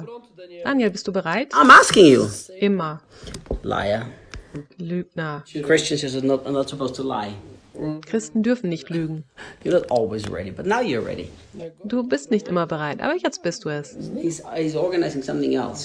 Daniel, bist du bereit? I'm asking you. Immer. Liar. Lügner. Christians are not supposed to lie. Christen dürfen nicht lügen. You're not always ready, but now you're ready. Du bist nicht immer bereit, aber jetzt bist du es. He's organizing something else.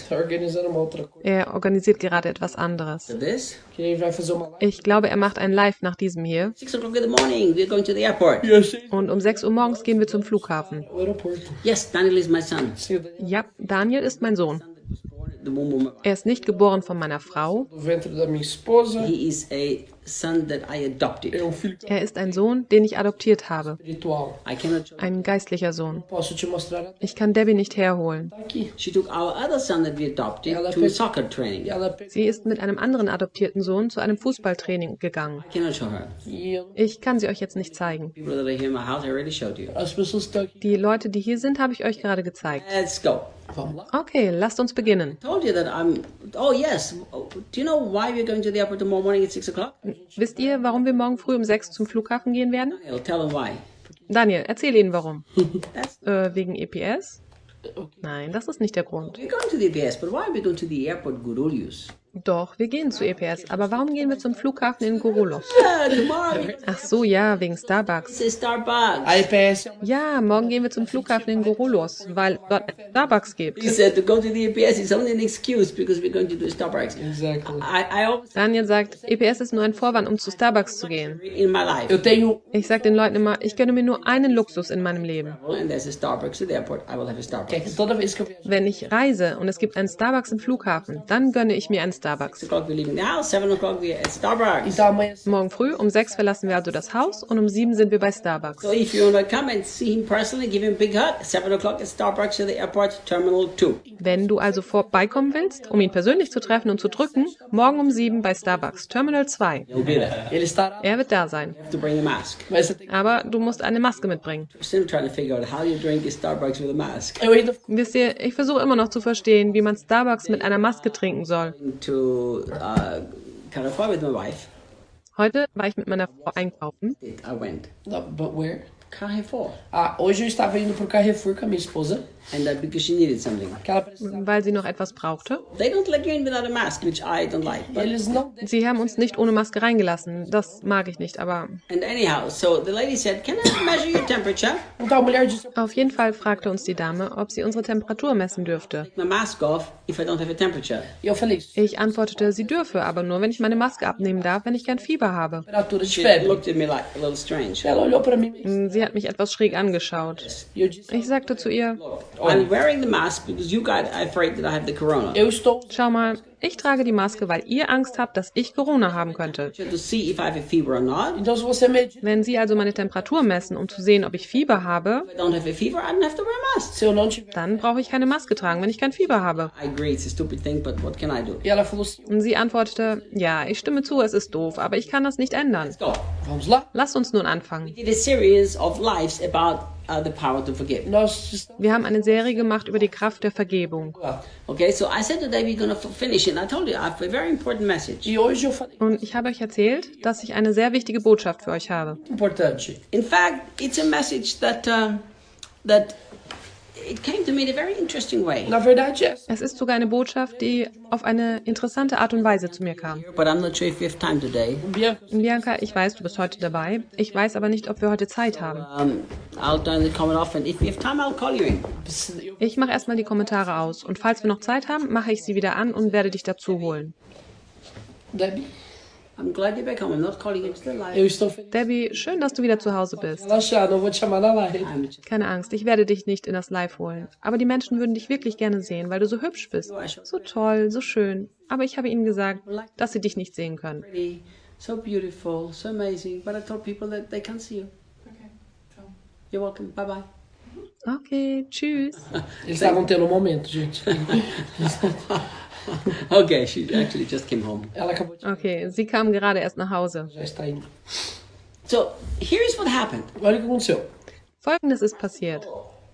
Er organisiert gerade etwas anderes. So this? Ich glaube, er macht ein Live nach diesem hier. 6 o'clock in the morning, we're going to the airport. Und um 6 Uhr morgens gehen wir zum Flughafen. Yes, Daniel is my son. Ja, Daniel ist mein Sohn. The womb of Er ist nicht geboren von meiner Frau. He is a son that I adopted. Er ist ein Sohn, den ich adoptiert habe. I cannot show. Ein geistlicher Sohn. Ich kann Debbie nicht herholen. She took our other son that we adopted to soccer training. Sie ist mit einem anderen adoptierten Sohn zu einem Fußballtraining gegangen. I cannot show her. Ich kann sie euch jetzt nicht zeigen. People that are here in my house, I already showed you. Die Leute, die hier sind, habe ich euch gerade gezeigt. Let's go. Okay, lasst uns beginnen. I told you that I'm. Oh yes. Do you know why we're going to the airport tomorrow morning at 6 o'clock? Wisst ihr, warum wir morgen früh um 6 zum Flughafen gehen werden? I'll tell them why. Daniel, erzähl ihnen warum. That's. Wegen EPS? Nein, das ist nicht der Grund. We're going to the ABS, but why are we going to the airport, Gurulu's? Doch, wir gehen zu EPS, aber warum gehen wir zum Flughafen in Gorulos? Yeah, tomorrow. Ach so, ja, wegen Starbucks. It's a Starbucks. Ja, morgen gehen wir zum Flughafen in Gorulos, weil dort ein Starbucks gibt. He said to go to the ABS is only an excuse because we're going to do Starbucks. Exactly. I always Daniel sagt, EPS ist nur ein Vorwand, um zu Starbucks zu gehen. in my life. Ich sag den Leuten immer, ich gönne mir nur einen Luxus in meinem Leben. And there's a Starbucks at the airport. I will have a Starbucks. Wenn ich reise und es gibt einen Starbucks im Flughafen, dann gönne ich mir einen Starbucks. 6 o'clock we leave the house. 7 o'clock we're at Starbucks. Morgen früh um 6 verlassen wir also das Haus und um 7 sind wir bei Starbucks. So if you want to come and see him personally, give him a big hug. 7 o'clock at Starbucks at the airport, Terminal 2. Wenn du also vorbeikommen willst, um ihn persönlich zu treffen und zu drücken, morgen um 7 bei Starbucks, Terminal 2. He'll be there. Er wird da sein. You have to bring a mask. Aber du musst eine Maske mitbringen. I'm still trying to figure out how you drink a Starbucks with a mask. Wisst ihr, ich versuche immer noch zu verstehen, wie man Starbucks mit einer Maske trinken soll. To Carrefour with my wife. Heute war ich mit meiner Frau einkaufen. I went. But where? Carrefour. Hoje eu estava indo pro Carrefour com a minha esposa. And because she needed something. Que ela precisava. Weil sie noch etwas brauchte. They don't let you in without a mask, which I don't like. But, Eles não. Sie haben uns nicht ohne Maske reingelassen. Das mag ich nicht, aber and anyhow, so the lady said, "Can I measure your temperature?" Então a mulher disse: auf jeden Fall fragte uns die Dame, ob sie unsere Temperatur messen dürfte. My mask off if I don't have a temperature. E eu falei: Ich antwortete, sie dürfe, aber nur, wenn ich meine Maske abnehmen darf, wenn ich kein Fieber habe. temperatura de She febre. looked at me like a little strange. Ela olhou para mim e Sie hat mich etwas schräg angeschaut. eu disse: Ich sagte zu ihr, I'm wearing the mask because you guys are afraid that I have the corona. eu estou. schau mal, ich trage die Maske, weil ihr Angst habt, dass ich Corona haben könnte. To see if I have a fever or not. Então se você medir, Wenn Sie also meine Temperatur messen, um zu sehen, ob ich Fieber habe, If I don't have a fever, I don't have to wear a mask. se eu não tiver. dann brauche ich keine Maske tragen, wenn ich kein Fieber habe. I agree, it's a stupid thing, but what can I do? E ela falou assim: Und sie antwortete, ja, ich stimme zu, es ist doof, aber ich kann das nicht ändern. Let's go. vamos lá. Lasst uns nun anfangen. We did a series of lives about the power to forgive. Nós estamos Wir haben eine Serie gemacht über die Kraft der Vergebung. lá. Okay, so I said today we're going to finish it. And I told you I have a very important message. E hoje eu falei: Und ich habe euch erzählt, dass ich eine sehr wichtige Botschaft für euch habe. importante. In fact, it's a message that it came to me in a very interesting way. Na verdade, essa. Es ist sogar eine Botschaft, die auf eine interessante Art und Weise zu mir kam. But I'm not sure if we have time today. Bianca, Bianca, ich weiß, du bist heute dabei. Ich weiß aber nicht, ob wir heute Zeit haben. I'll turn the comment off, and if we have time, I'll call you in. eu- Ich mache erstmal die Kommentare aus und falls wir noch Zeit haben, mache ich sie wieder an und werde dich dazu holen. Debbie, I'm glad you're back home. I'm not calling you still live. eu estou feliz. Debbie, schön, dass du wieder zu Hause bist. Relaxar, não vou te chamar na live. I'm just, Keine Angst, ich werde dich nicht in das Live holen. Aber die Menschen würden dich wirklich gerne sehen, weil du so hübsch bist. So toll, so schön. Aber ich habe ihnen gesagt, dass sie dich nicht sehen können. pretty, so beautiful, so amazing. But I told people that they can't see you. You're welcome. Bye bye. Okay, tschüss. Eles estavam tendo um momento, gente. Okay, she actually just came home. Ela acabou de. Okay, sie kam gerade erst nach Hause. Já está indo. So here's what happened. Olha o que aconteceu. Folgendes ist passiert.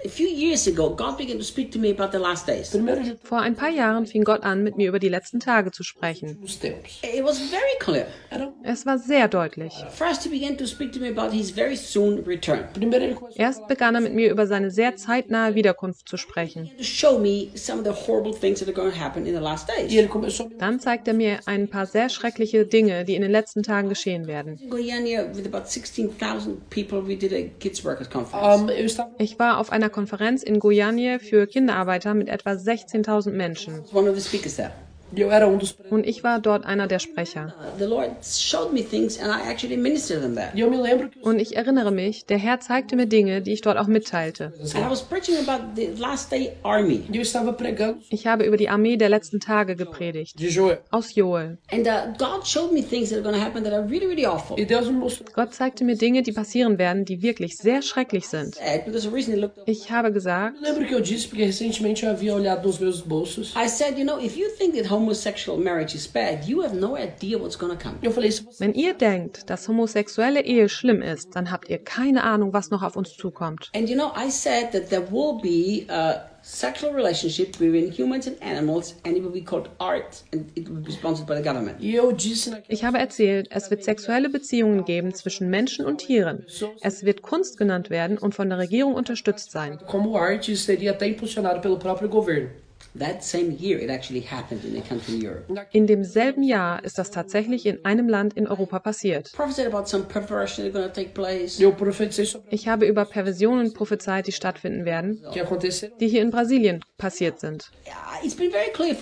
A few years ago, God began to speak to me about the last days. Primeiro de Vor ein paar Jahren fing Gott an, mit mir über die letzten Tage zu sprechen. os tempos. It was very clear. Era Es war sehr deutlich. First, he began to speak to me about his very soon return. primeiro ele começou Erst begann er mit mir über seine sehr zeitnahe Wiederkunft zu sprechen. To show me some of the horrible things that are going to happen in the last e days. ele começou a me Dann zeigt er mir ein paar sehr schreckliche Dinge, die in den letzten Tagen geschehen werden. In Goiânia, with about 16,000 people, we did a kids workers conference. eu estava Ich war auf einer Konferenz in Goiânia für Kinderarbeiter mit etwa 16.000 Menschen. I was one of the speakers there. eu era dos Und ich war dort einer der Sprecher. The Lord showed me things, and I actually ministered them there. e eu me lembro que Und ich erinnere mich, der Herr zeigte mir Dinge, die ich dort auch mitteilte. And I was preaching about the last day army. eu estava pregando Ich habe über die Armee der letzten Tage gepredigt. de Joel. Aus Joel. And God showed me things that are going to happen that are really, really awful. E Deus me mostrou. Gott zeigte mir Dinge, die passieren werden, die wirklich sehr schrecklich sind. But there's a reason he looked up. Ich habe gesagt, Eu lembro que eu disse, porque recentemente eu havia olhado nos meus bolsos. I said, you know, if you think that homosexual marriage is bad, you have no idea what's going to come. Eu falei, se você wenn ihr denkt, dass homosexuelle Ehe schlimm ist, dann habt ihr keine Ahnung, was noch auf uns zukommt. And you know, I said that there will be a sexual relationship between humans and animals, and it will be called art, and it will be sponsored by the government. E eu disse naquele Ich habe erzählt, es wird sexuelle Beziehungen geben zwischen Menschen und Tieren. Es wird Kunst genannt werden und von der Regierung unterstützt sein. como arte seria até impulsionado pelo próprio governo. That same year, it actually happened in a country in Europe. In demselben Jahr ist das tatsächlich in einem Land in Europa passiert. Prophesied about some perversion that's going to take place. Eu profetizei sobre Ich habe über Perversionen prophezeit, die stattfinden werden, o que aconteceria. die hier in Brasilien passiert sind. It's been very clear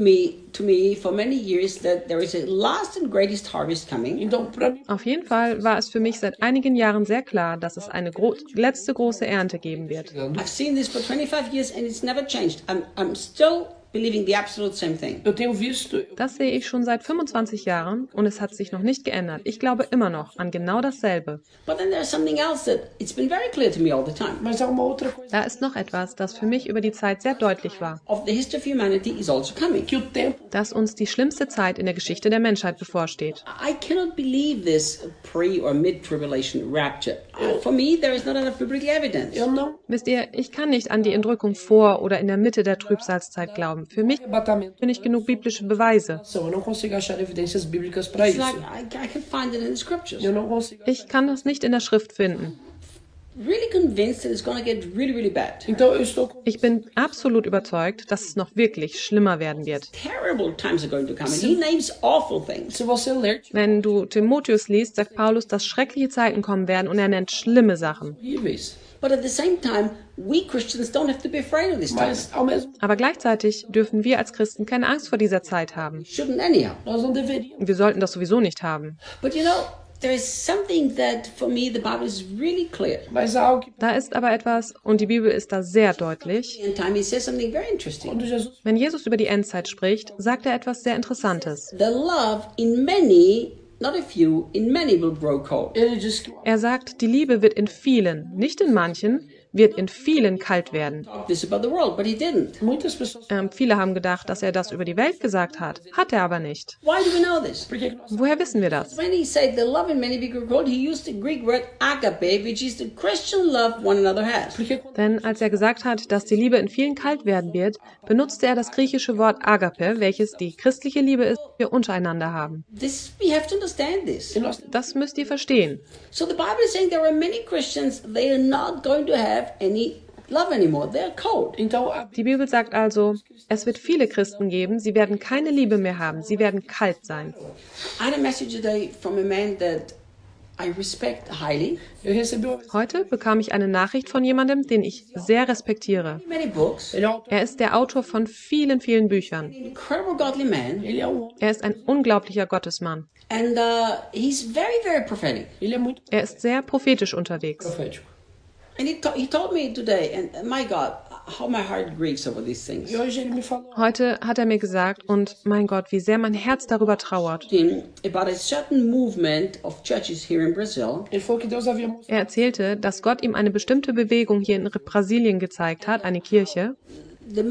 to me for many years that there is a last and greatest harvest coming. Então, para mim, Auf jeden Fall war es für mich seit einigen Jahren sehr klar, dass es eine letzte große Ernte geben wird. I've seen this for 25 years and it's never changed. I'm still believing the absolute same thing. eu tenho visto, Das sehe ich schon seit 25 Jahren und es hat sich noch nicht geändert. Ich glaube immer noch an genau dasselbe. But then there's something else that it's been very clear to me all the time. mas há uma outra coisa, Da ist noch etwas, das für mich über die Zeit sehr deutlich war, Of the history of humanity is also coming. que o tempo, dass uns die schlimmste Zeit in der Geschichte der Menschheit bevorsteht. I cannot believe this pre or mid-tribulation rapture. For me, there is not enough biblical evidence. eu não Wisst ihr, ich kann nicht an die Entrückung vor oder in der Mitte der Trübsalzeit glauben. Für mich arrebatamento. bin ich genug biblische Beweise. Eu não consigo achar evidências bíblicas para It's isso. like I can find it in the scriptures. Eu não consigo. Ich kann das nicht in der Schrift finden. Really convinced that it's going to get really, really bad. Então eu estou com Ich bin absolut überzeugt, dass es noch wirklich schlimmer werden wird. Terrible times are going to come, and he names awful things. Se você ler, Wenn du Timotheus liest, sagt Paulus, dass schreckliche Zeiten kommen werden und er nennt schlimme Sachen. horríveis. But at the same time, we Christians don't have to be afraid of this time. Mas ao mesmo Aber gleichzeitig dürfen wir als Christen keine Angst vor dieser Zeit haben. Shouldn't anyhow. nós não deveríamos. Wir sollten das sowieso nicht haben. But you know, there is something that for me the Bible is really clear. Mas há algo que Da ist aber etwas, und die Bibel ist da sehr deutlich. In time, he says something very interesting. quando Jesus Wenn Jesus über die Endzeit spricht, sagt er etwas sehr Interessantes. The love in many, not a few, in many will grow cold. ele diz que Er sagt, die Liebe wird in vielen, nicht in manchen, wird in vielen kalt werden. This about the world, but he didn't. muitas pessoas Viele haben gedacht, dass er das über die Welt gesagt hat. Hat er aber nicht. Why do we know this? por que que nós Woher wissen wir das? When he said the love in many will grow cold, he used the Greek word agape, which is the Christian love one another has. porque quando Denn als er gesagt hat, dass die Liebe in vielen kalt werden wird, benutzte er das griechische Wort Agape, welches die christliche Liebe ist, die wir untereinander haben. We have to understand this. e nós Das müsst ihr verstehen. So the Bible is saying there are many Christians, they are not going to have any love anymore. They are cold. então a Die Bibel sagt also, es wird viele Christen geben, sie werden keine Liebe mehr haben, sie werden kalt sein. I had a message today from a man that I respect highly. eu recebi uma Heute bekam ich eine Nachricht von jemandem, den ich sehr respektiere. Many books. ele é um autor, Er ist der Autor von vielen, vielen Büchern. Incredible godly man. ele é um homem, Er ist ein unglaublicher Gottesmann. And he's very, very prophetic. ele é muito Er ist sehr prophetisch unterwegs. profético. And he told me today, and my God, how my heart grieves over these things. E hoje ele me falou Heute hat er mir gesagt, und mein Gott, wie sehr mein Herz darüber trauert. Him about a certain movement of churches here in Brazil ele falou que Deus havia mostrado Er erzählte, dass Gott ihm eine bestimmte Bewegung hier in Brasilien gezeigt hat, eine Kirche, the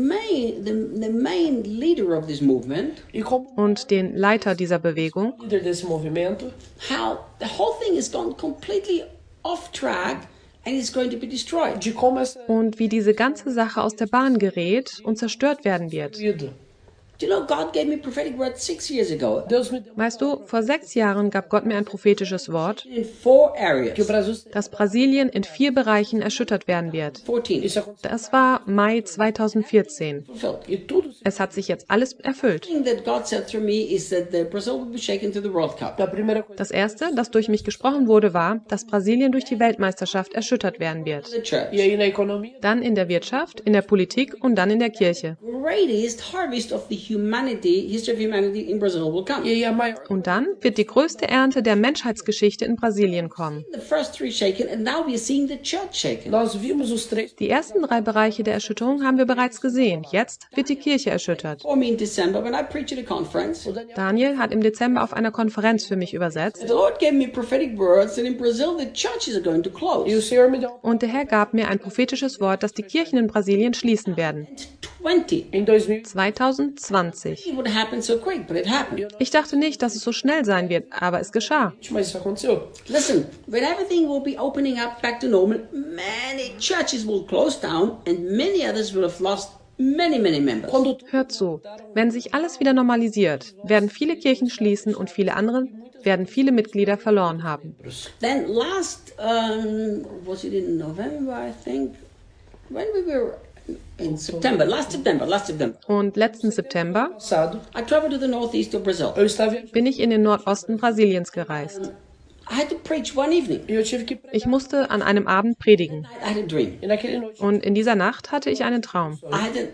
main leader of this movement, e como und den Leiter dieser Bewegung, líder desse movimento, how the whole thing has gone completely off track and it's going to be destroyed. de como essa und wie diese ganze Sache aus der Bahn gerät und zerstört werden wird. vida. Do you know, God gave me a prophetic word 6 years ago Deus me deu Weißt du, vor 6 Jahren gab Gott mir ein prophetisches Wort, in 4 que o areas. Brasil dass Brasilien in 4 Bereichen erschüttert werden wird. 14. isso aconteceu. Das war Mai 2014. Fulfilled. E tudo Es hat sich jetzt alles erfüllt. The thing that God said through me is that Brazil will be shaken to the World Cup. a primeira coisa. Das Erste, das durch mich gesprochen wurde, war, dass Brasilien durch die Weltmeisterschaft erschüttert werden wird. The church. E aí na economia, Dann in der Wirtschaft, in der Politik und dann in der Kirche. Greatest harvest of the history of humanity in Brazil will come. e aí a maior. Und dann wird die größte Ernte der Menschheitsgeschichte in Brasilien kommen. The first 3 shaken, and now we are seeing the church shaken. Nós vimos os 3 Die ersten 3 Bereiche der Erschütterung haben wir bereits gesehen. Jetzt wird die Kirche erschüttert. For me in December, when I preached at a conference, Daniel hat im Dezember auf einer Konferenz für mich übersetzt. the Lord gave me prophetic words that in Brazil the churches are going to e o close. Senhor me deu Und der Herr gab mir ein prophetisches Wort, dass die Kirchen in Brasilien schließen werden. 20. em 2000. 2020. It would happen so quick, but it happened. Ich dachte nicht, dass es so schnell sein wird, aber es geschah. Mas isso aconteceu. Listen, when everything will be opening up back to normal, many churches will close down and many others will have lost many members. Quando Hört zu. Wenn sich alles wieder normalisiert, werden viele Kirchen schließen und viele andere werden viele Mitglieder verloren haben. Then was it in November, I think, when we were in September, last September, Und letzten September passado, I traveled to the northeast of Brazil. eu estava viajando bin ich in den Nordosten Brasiliens gereist. I had to preach one evening. e eu tive que Ich musste an einem Abend predigen. I had a dream. e naquele noite Und in dieser Nacht hatte ich einen Traum. I had an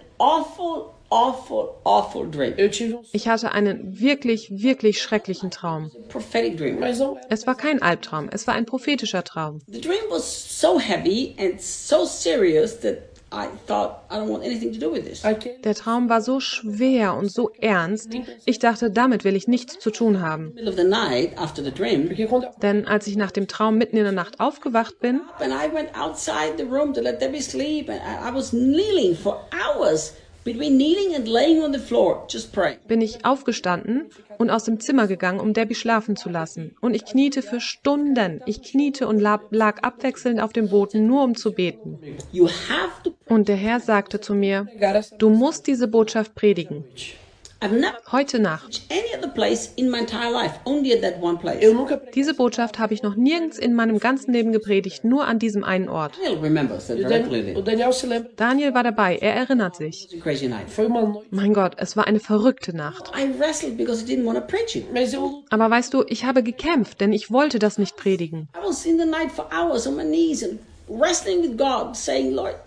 awful dream. eu tive Ich hatte einen wirklich schrecklichen Traum. Prophetic dream. mas não Es war kein Albtraum, es war ein prophetischer Traum. The dream was so heavy and so serious that I thought, I don't want anything to do with this. aquele Der Traum war so schwer und so ernst, ich dachte, damit will ich nichts zu tun haben. Middle of the night after the dream, porque quando Denn als ich nach dem Traum mitten in der Nacht aufgewacht bin, and I went outside the room to let Debbie sleep, and I was kneeling for hours, between kneeling and laying on the floor, just praying. bin ich aufgestanden und aus dem Zimmer gegangen, um Debbie schlafen zu lassen. Und ich kniete für Stunden. Ich kniete und lag abwechselnd auf dem Boden, nur um zu beten. You have to. Und der Herr sagte zu mir, pregar essa du musst diese Botschaft predigen. I've never Heute Nacht. any other place in my entire life, only at that one place. eu nunca preguei. Diese Botschaft habe ich noch nirgends in meinem ganzen Leben gepredigt, nur an diesem einen Ort. Daniel remembers that O very o clearly. Daniel se lembra. Daniel war dabei, er erinnert sich. It was a crazy night. Foi uma noite, Mein Gott, es war eine verrückte Nacht. I wrestled because I didn't want to preach it. mas eu Aber weißt du, ich habe gekämpft, denn ich wollte das nicht predigen. I was in the night for hours on my knees and wrestling with God, saying, Lord,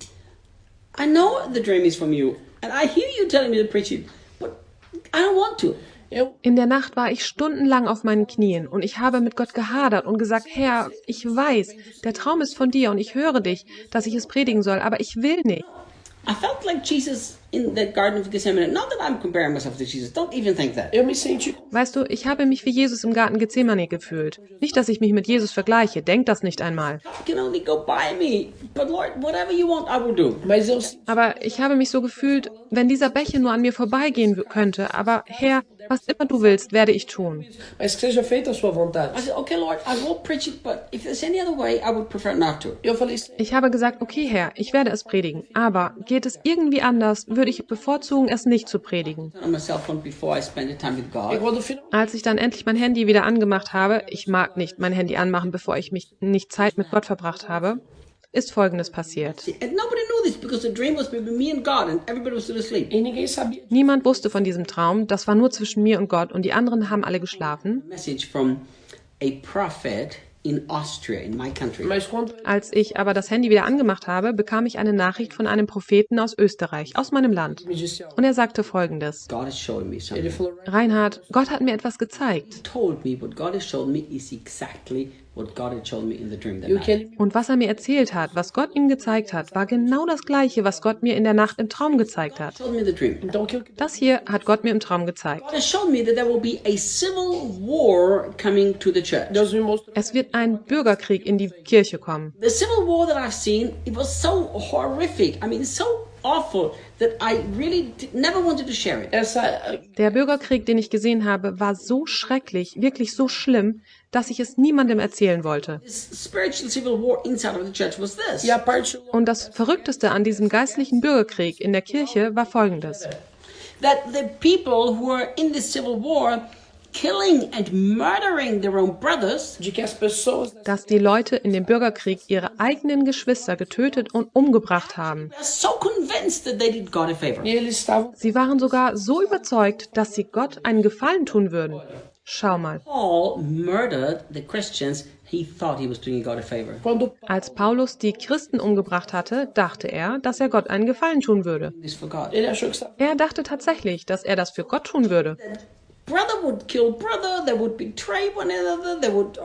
I know the dream is from you, and I hear you telling me to preach it, but I don't want to. eu In der Nacht war ich stundenlang auf meinen Knien und ich habe mit Gott gehadert und gesagt, Herr, ich weiß, der Traum ist von dir und ich höre dich, dass ich es predigen soll, aber ich will nicht. I felt like Jesus in the Garden of Gethsemane. Not that I'm comparing myself to Jesus. Don't even think that. eu me senti Weißt du, ich habe mich wie Jesus im Garten Gethsemane gefühlt. Nicht, dass ich mich mit Jesus vergleiche, denk das nicht einmal. God can only go by me. But Lord, whatever you want, I will do. mas eu senti Aber ich habe mich so gefühlt, wenn dieser Becher nur an mir vorbeigehen könnte, aber Herr, was immer du willst, werde ich tun. mas que seja feita a sua vontade. I said, okay, Lord, I will preach it, but if there's any other way, I would prefer not to. Eu falei assim, Ich habe gesagt, okay Herr, ich werde es predigen, aber geht es irgendwie anders, würde ich bevorzugen, es nicht zu predigen. On my cell phone before I spend the time with e God. quando final Als ich dann endlich mein Handy wieder angemacht habe, ich mag nicht mein Handy anmachen, bevor ich nicht Zeit mit Gott verbracht habe, ist Folgendes passiert. And nobody knew this because the dream was between me and God, and everybody was still asleep. e ninguém sabia. Niemand wusste von diesem Traum, das war nur zwischen mir und Gott und die anderen haben alle geschlafen. Message from a prophet in Austria, in my country. Mas quando Als ich aber das Handy wieder angemacht habe, bekam ich eine Nachricht von einem Propheten aus Österreich, aus meinem Land. me disse algo, Und er sagte Folgendes. God is showing me ele something. falou, Reinhard, Gott hat mir etwas gezeigt. Told me what God has shown me is exactly what God had shown me in the dream that e o night. que ele Und was er mir erzählt hat, was Gott ihm gezeigt hat, war genau das Gleiche, was Gott mir in der Nacht im Traum gezeigt hat. Showed me the dream. então aquilo que Das hier hat Gott mir im Traum gezeigt. God has shown me that there will be a civil war coming to the church. Deus me mostrou Es wird ein Bürgerkrieg in die Kirche kommen. The civil war that I've seen, it was so horrific. I mean, so awful that I really never wanted to share it. Der Bürgerkrieg, den ich gesehen habe, war so schrecklich, wirklich so schlimm, dass ich es niemandem erzählen wollte. This spiritual civil war inside of the church was this. E a parte Und das Verrückteste an diesem geistlichen Bürgerkrieg in der Kirche war Folgendes. That the people who are in this civil war killing and murdering their own brothers, de que as pessoas Dass die Leute in dem Bürgerkrieg ihre eigenen Geschwister getötet und umgebracht haben. are so convinced that they did God a favor. e eles estavam Sie waren sogar so überzeugt, dass sie Gott einen Gefallen tun würden. Schau mal. Paul murdered the Christians. He thought he was doing God a favor. quando Als Paulus die Christen umgebracht hatte, dachte er, dass er Gott einen Gefallen tun würde. This for God. ele achou que estava Er dachte tatsächlich, dass er das für Gott tun würde. Brother would kill brother, they would betray one another, they would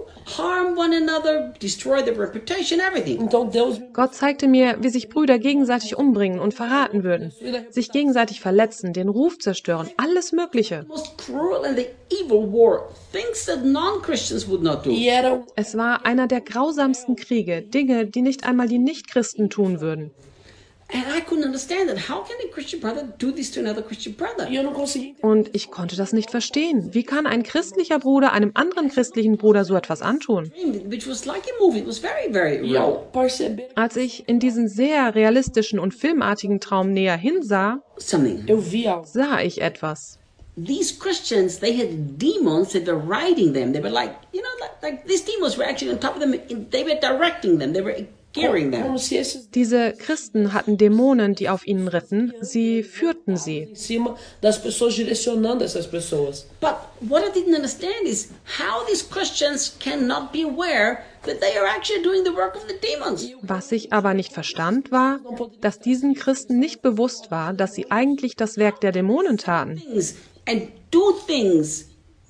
harm one another, destroy their reputation, everything. então Deus me Gott zeigte mir, wie sich Brüder gegenseitig umbringen und verraten würden, sich gegenseitig verletzen, den Ruf zerstören, alles Mögliche. The most cruel and the evil war, things that non-Christians would not do. e era Es war einer der grausamsten Kriege, Dinge, die nicht einmal die Nichtchristen tun würden. And I couldn't understand that. How can a Christian brother do this to another Christian brother? e eu não conseguia entender. Und ich konnte das nicht verstehen. Wie kann ein christlicher Bruder einem anderen christlichen Bruder so etwas antun? Which was like a movie. It was very, very E ao real. perceber Als ich in diesen sehr realistischen und filmartigen Traum näher hinsah, Something. eu vi algo. sah ich etwas. These Christians, they had demons that were riding them. They were like, like these demons were actually on top of them. They were directing them. They were gearing them. Como se esses Diese Christen hatten Dämonen, die auf ihnen ritten. Sie führten sie. em cima das pessoas direcionando essas pessoas. But what I didn't understand is how these Christians cannot be aware that they are actually doing the work of the demons. Was ich aber nicht verstand, war, dass diesen Christen nicht bewusst war, dass sie eigentlich das Werk der Dämonen taten. Things and do things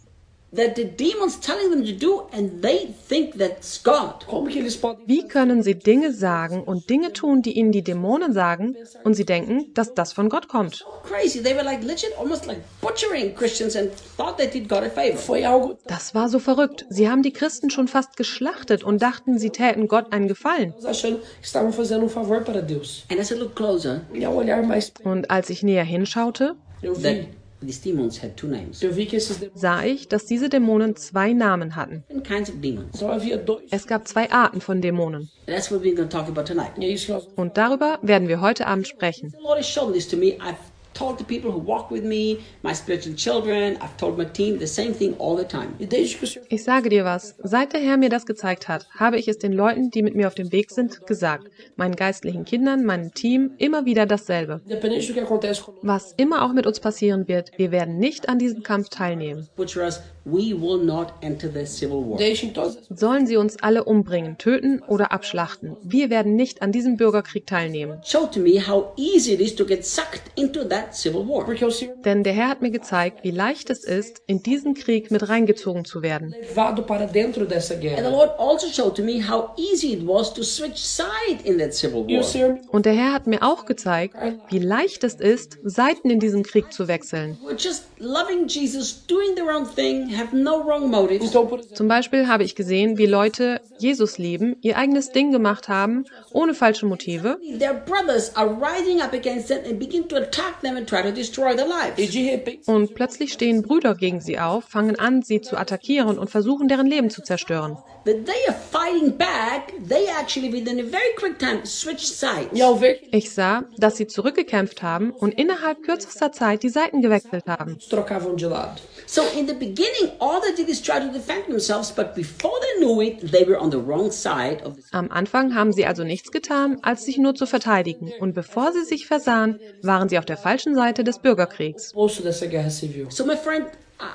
that the demons telling them to do, and they think that's God. Como que eles podem Wie können sie Dinge sagen und Dinge tun, die ihnen die Dämonen sagen, und sie denken, dass das von Gott kommt? Crazy. They were like legit, almost like butchering Christians and thought they did God a favor. foi algo Das war so verrückt. Sie haben die Christen schon fast geschlachtet und dachten, sie täten Gott einen Gefallen. achando que estavam fazendo favor para Deus. And as I look closer, E ao olhar mais Und als ich näher hinschaute, eu that vi these demons had two names. eu vi que esses demônios sah ich, dass diese Dämonen zwei Namen hatten. Different kinds of demons. só havia dois. Es gab zwei Arten von Dämonen. And that's what we're going to talk about tonight. E é isso que nós vamos Und darüber werden wir heute Abend sprechen. The Lord has shown this to me. I've told the people who walk with me, my spiritual children, I've told my team the same thing all the time. E desde que o Senhor Ich sage dir was, seit der Herr mir das gezeigt hat, habe ich es den Leuten, die mit mir auf dem Weg sind, gesagt. Meinen geistlichen Kindern, meinem Team, immer wieder dasselbe. independente do que acontece conosco, Was immer auch mit uns passieren wird, wir werden nicht an diesem Kampf teilnehmen. Butcher us, we will not enter the civil war. deixem todas as Sollen sie uns alle umbringen, töten oder abschlachten. Wir werden nicht an diesem Bürgerkrieg teilnehmen. Show to me how easy it is to get sucked into that civil war. porque o Senhor Denn der Herr hat mir gezeigt, wie leicht es ist, in diesen Krieg mit reingezogen zu werden. levado para dentro dessa And the guerra. Lord also showed to me how easy it was to switch side in that civil E o war. Senhor me Und der Herr hat mir auch gezeigt, wie leicht es ist, Seiten in diesem Krieg zu wechseln. We're just loving Jesus, doing their own thing, have no wrong motives. então, por exemplo, Zum Beispiel habe ich gesehen, wie Leute Jesus lieben, ihr eigenes Ding gemacht haben, ohne falsche Motive. Their brothers are rising up against them and begin to attack them and try to destroy their lives. e de repente Und plötzlich stehen Brüder gegen sie auf, fangen an, sie zu attackieren und versuchen, deren Leben zu zerstören. But they are fighting back. They actually, within a very quick time, switched sides. e ao ver que Ich sah, dass sie zurückgekämpft haben und innerhalb kürzester Zeit die Seiten gewechselt haben. eles trocavam de lado. So in the beginning, all they did is try to defend themselves, but before they knew it, they were on the wrong side of the. Am Anfang haben sie also nichts getan, als sich nur zu verteidigen. Und bevor sie sich versahen, waren sie auf der falschen Seite des Bürgerkriegs. Poço dessa guerra civil. So my friend,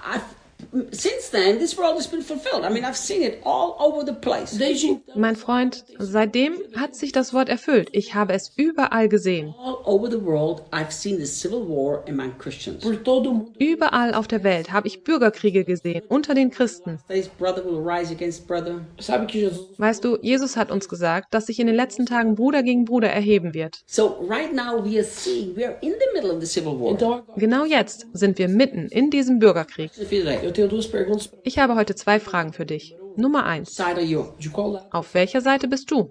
since then, this world has been fulfilled. I mean, I've seen it all over the place. Desde então, Mein Freund, seitdem hat sich das Wort erfüllt. Ich habe es überall gesehen. All over the world, I've seen the civil war among Christians. por todo o mundo, Überall auf der Welt habe ich Bürgerkriege gesehen, unter den Christen. This brother will rise against brother. sabe que Jesus Weißt du, Jesus hat uns gesagt, dass sich in den letzten Tagen Bruder gegen Bruder erheben wird. So right now we are in the middle of the civil war. então agora Genau jetzt sind wir mitten in diesem Bürgerkrieg. Today, eu tenho duas perguntas Ich habe heute zwei Fragen für dich. Nummer 1. side are you? de qual lado? Auf welcher Seite bist du?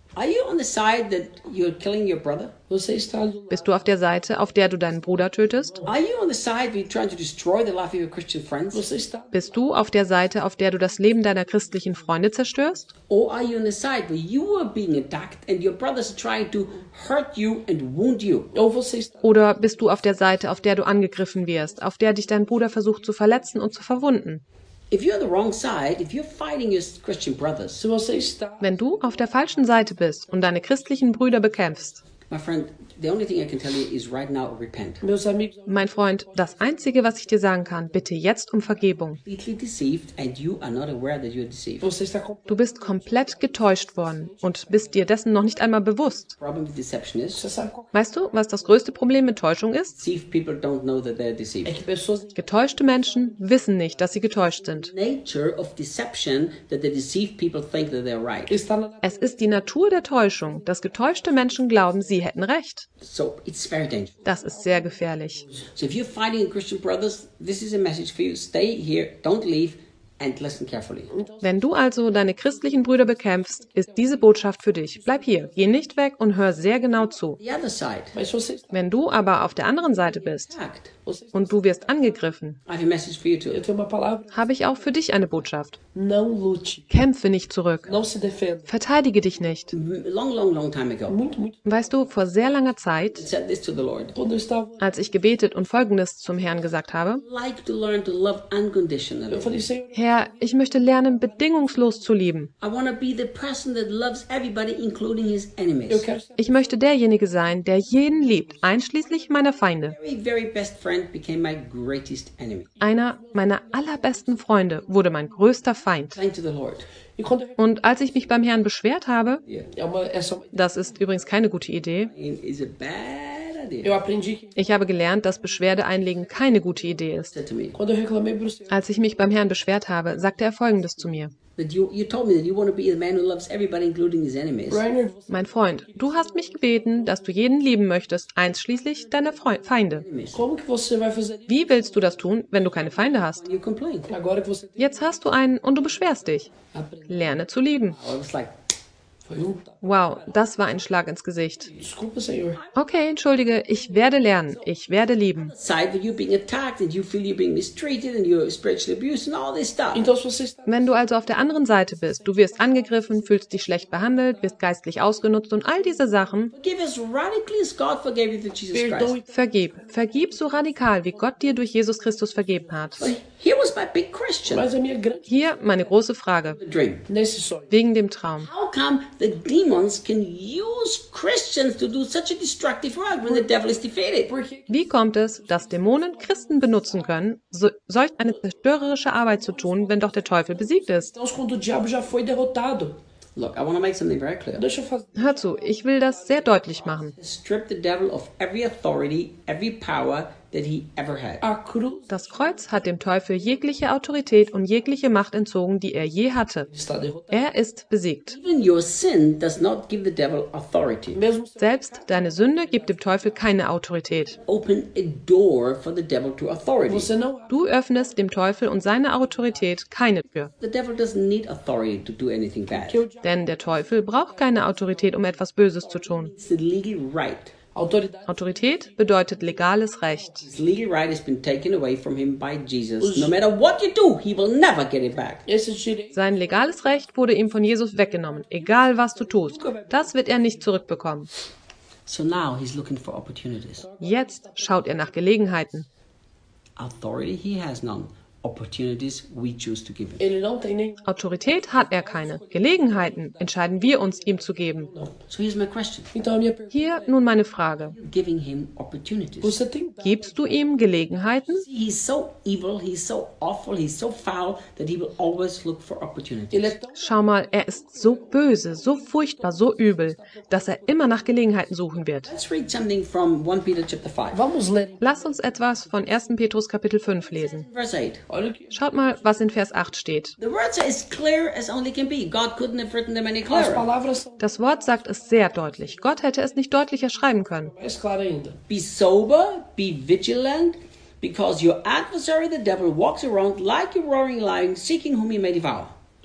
Are you on the side that you're killing your brother? Você está do lado. Bist du auf der Seite, auf der du deinen Bruder tötest? Are you on the side where you're trying to destroy the life of your Christian friends? Você está. Bist du auf der Seite, auf der du das Leben deiner christlichen Freunde zerstörst? Or are you on the side where you are being attacked and your brothers are trying to hurt you and wound you? Ou você está. Oder bist du auf der Seite, auf der du angegriffen wirst, auf der dich dein Bruder versucht zu verletzen und zu verwunden? If you're on the wrong side, if you're fighting your Christian brothers, Se você está. Wenn du auf der falschen Seite bist und deine christlichen Brüder bekämpfst, my friend, the only thing I can tell you is right now repent. Meus amigos, mein Freund, das Einzige, was ich dir sagen kann, bitte jetzt um Vergebung. Completely deceived and you are not aware that you're deceived. você está com. Du bist komplett getäuscht worden und bist dir dessen noch nicht einmal bewusst. The problem with deception Você is sabe qual Weißt du, was das größte Problem mit Täuschung ist? deceived people don't know that they're é deceived. que pessoas Getäuschte Menschen wissen nicht, dass sie getäuscht sind. Nature of deception that the deceived people think that they're right. está na. Es ist die Natur der Täuschung, dass getäuschte Menschen glauben, sie hätten recht. So it's very dangerous. Das ist sehr gefährlich. So if you're fighting in Christian brothers, this is a message for you. Stay here, don't leave, and listen carefully. Wenn du also deine christlichen Brüder bekämpfst, ist diese Botschaft für dich. Bleib hier, geh nicht weg und hör sehr genau zu. The other side, Mas você está. Wenn du aber auf der anderen Seite bist attacked. Você está. und du wirst angegriffen, I have a message for you too. Eu tenho uma palavra. habe ich auch für dich eine Botschaft. Não lute. Kämpfe nicht zurück. Não se defenda. Verteidige dich nicht. Long time ago, Muito. Weißt du, vor sehr langer Zeit, I said this to the Lord. Quando eu estava. als ich gebetet und Folgendes zum Herrn gesagt habe: I'd like to learn to love unconditionally. Eu falei, Senhor, Herr, ich möchte lernen, bedingungslos zu lieben. I want to be the person that loves everybody, including his eu enemies. quero ser. Ich möchte derjenige sein, der jeden liebt, einschließlich meiner Feinde. Very best friend became my greatest enemy. Einer meiner allerbesten Freunde wurde mein größter Feind. Thank to the Lord. E quando eu. Und als ich mich beim Herrn beschwert habe, É só uma. das ist übrigens keine gute Idee, It's a bad idea. Eu aprendi que. ich habe gelernt, dass Beschwerde einlegen keine gute Idee ist. Said to me Quando eu reclamei pro Senhor. Als ich mich beim Herrn beschwert habe, sagte er Folgendes zu mir: that you told me that you want to be the man who loves everybody, including his enemies. Rainer, Mein Freund, du hast mich gebeten, dass du jeden lieben möchtest, einschließlich deiner Feinde. como que você vai fazer isso? Wie willst du das tun, wenn du keine Feinde hast? You complain. Agora que você tem. Jetzt hast du einen und du beschwerst dich. Aprender. Lerne zu lieben. I was like, Foi tapa. Wow, das war ein Schlag ins Gesicht. Desculpa, Senhor. Okay, entschuldige, ich werde lernen, ich werde lieben. side where you're being attacked and you feel you're being mistreated and you're spiritually abused and all this stuff. Então, se você está. Wenn du also auf der anderen Seite bist, du wirst angegriffen, fühlst dich schlecht behandelt, wirst geistlich ausgenutzt und all diese Sachen, Forgive us radically as God forgave you through Jesus Perdoe. Christ. vergib so radikal, wie Gott dir durch Jesus Christus vergeben hat. But here was my big question. Mas a minha grande. Hier meine große Frage, The dream. Nesse sonho. wegen dem Traum. How come the demons can use Christians to do such a destructive work when the devil is defeated? Porque. Wie kommt es, dass Dämonen Christen benutzen können, solch eine zerstörerische Arbeit zu tun, wenn doch der Teufel besiegt ist? Então, quando o diabo já foi derrotado. Look, I want to make something very clear. Deixa eu fazer. Hör zu, ich will das sehr deutlich machen. Strip the devil of every authority, every power that he ever had. A cruz Das Kreuz hat dem Teufel jegliche Autorität und jegliche Macht entzogen, die er je hatte. está derrotado. Er ist besiegt. Even your sin does not give the devil authority. Mesmo Selbst deine Sünde gibt dem Teufel keine Autorität. Open a door for the devil to authority. você não. Du öffnest dem Teufel und seiner Autorität keine Tür. The devil doesn't need authority to do anything bad. Que o diabo. Denn der Teufel braucht keine Autorität, um etwas Böses zu tun. It's the legal right. Autoridade. Autorität bedeutet legales Recht. His legal right has been taken away from him by Jesus. No matter what you do, he will never get it back. Esse direito. Sein legales Recht wurde ihm von Jesus weggenommen, egal was du tust. Das wird er nicht zurückbekommen. So now he's looking for opportunities. Jetzt schaut er nach Gelegenheiten. Authority he has none. Opportunities we choose to give him. Ele não tem nem. Autorität hat er keine. Gelegenheiten entscheiden wir uns, ihm zu geben. So here's my question. Então, a minha pergunta. Hier nun meine Frage. You're giving him opportunities. Você tem. Gibst du ihm Gelegenheiten? He's so evil, he's so awful, he's so foul that he will always look for opportunities. Ele é tão. Schau mal, er ist so böse, so furchtbar, so übel, dass er immer nach Gelegenheiten suchen wird. Let's read something from 1 Peter chapter 5. Vamos ler. Lass uns etwas von 1. Petrus Kapitel 5 lesen. Verse 8. Olha aqui. Schaut mal, was in Vers 8 steht. The words are as clear as only can be. God couldn't have written them any As clearer. palavras são Das Wort sagt es sehr deutlich. Gott hätte es nicht deutlicher schreiben können. mais claras ainda. Be sober, be vigilant, because your adversary the devil walks around like a roaring lion, seeking whom he may devour.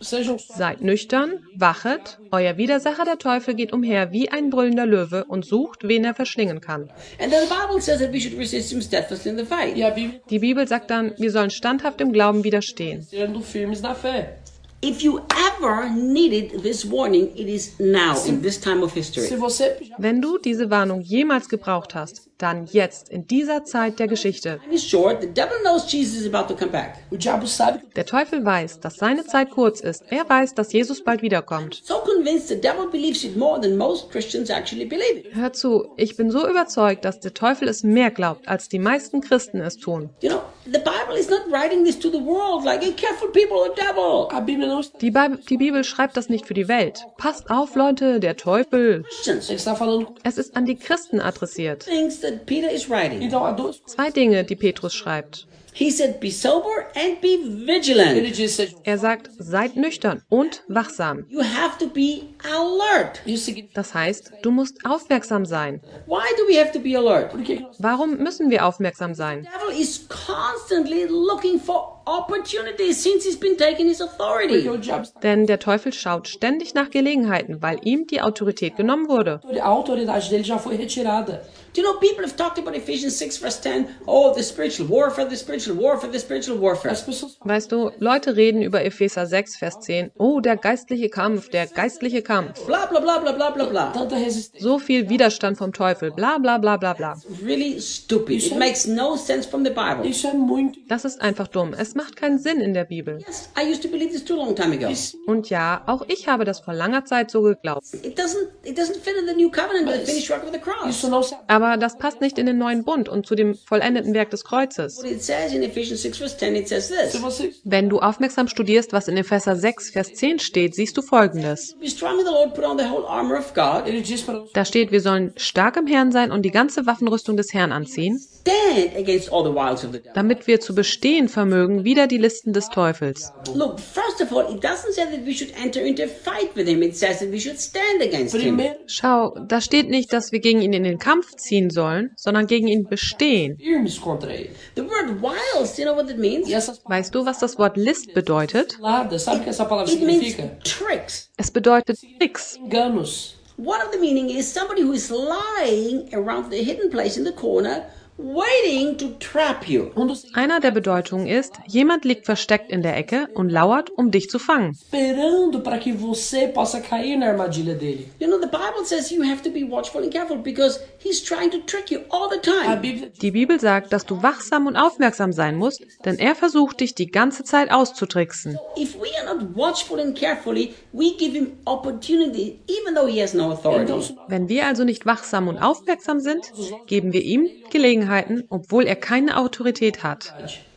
Sejam Seid nüchtern, wachet, euer Widersacher der Teufel geht umher wie ein brüllender Löwe und sucht, wen er verschlingen kann. And then the Bible says that we should resist him steadfastly in the faith. E a Bíblia Die Bibel sagt dann, wir sollen standhaft im Glauben widerstehen. sendo firmes na fé. If you ever needed this warning, it is now, in this time of Se history. você Wenn du diese Warnung jemals gebraucht hast, dann jetzt, in dieser Zeit der Geschichte. Time is short. The devil knows Jesus is about to come back. o diabo sabe que Der Teufel weiß, dass seine Zeit kurz ist. Er weiß, dass Jesus bald wiederkommt. So convinced the devil believes it more than most Christians actually believe it. Hör zu, ich bin so überzeugt, dass der Teufel es mehr glaubt, als die meisten Christen es tun. You know, the Bible is not writing this to the world like, hey, careful people, the devil. a Bíblia não está. Die Bibel schreibt das nicht für die Welt. Passt auf, Leute, der Teufel. Christians. Ele está falando com Es ist an die Christen adressiert. Things that Peter is writing. Então há duas coisas. 2 Dinge, die Petrus schreibt. He said, be sober and be vigilant. Ele diz: sejam. Er sagt, seid nüchtern und wachsam. You have to be alert. Isso significa. Das heißt, du musst aufmerksam sein. Why do we have to be alert? Por que nós Warum müssen wir aufmerksam sein? The devil is constantly looking for opportunities since he's been taking his authority. porque o diabo está. Denn der Teufel schaut ständig nach Gelegenheiten, weil ihm die Autorität genommen wurde. A autoridade dele já foi retirada. Do you know, people have talked about Ephesians 6 verse 10, oh, the spiritual warfare, the spiritual warfare, the spiritual warfare. As pessoas Weißt du, Leute reden über Epheser 6, Vers 10. Oh, der geistliche Kampf, der geistliche Kampf. Blah, blah, blah, blah, blah, blah, blah. tanta resistência. So viel Widerstand vom Teufel, bla bla bla bla bla. Really stupid. It makes no sense from the Bible. Isso é muito. Das ist einfach dumm. Es macht keinen Sinn in der Bibel. Yes, I used to believe this too long time ago. Isso, Und ja, auch ich habe das vor langer Zeit so geglaubt. It doesn't fit in the new covenant, the finished work of the cross. isso não se. Aber das passt nicht in den neuen Bund und zu dem vollendeten Werk des Kreuzes. What it says in Ephesians 6 verse 10, it says Se this. você Wenn du aufmerksam studierst, was in Epheser 6, Vers 10 steht, siehst du Folgendes. Be strong in the Lord, put on the whole armor of God. ele diz para nós Da steht, wir sollen stark im Herrn sein und die ganze Waffenrüstung des Herrn anziehen, Stand against all the wiles of the devil. damit wir zu bestehen vermögen wider die Listen des Teufels. Look, first of all, it doesn't say that we should enter into a fight with him. It says that we should stand against him. primeiro Schau, da steht nicht, dass wir gegen ihn in den Kampf ziehen sollen, sondern gegen ihn bestehen. firmes contra ele. The word wiles, you know what it means? E essas Weißt du, was das Wort List bedeutet? palavras, sabe o que essa palavra It means significa? tricks. Es bedeutet Tricks. Enganos. One of the meaning is somebody who is lying around the hidden place in the corner, waiting to trap you. Dos Einer der Bedeutungen ist, jemand liegt versteckt in der Ecke und lauert, um dich zu fangen. esperando para que você possa cair na armadilha dele. You know, the Bible says you have to be watchful and careful because he's trying to trick you all the A time. Bíblia Die Bibel sagt, dass du wachsam und aufmerksam sein musst, denn er versucht dich die ganze Zeit auszutricksen. If we are not watchful and carefully, we give him opportunity even though he has no authority. Wenn wir also nicht wachsam und aufmerksam sind, geben wir ihm Gelegenheiten, obwohl er keine Autorität hat.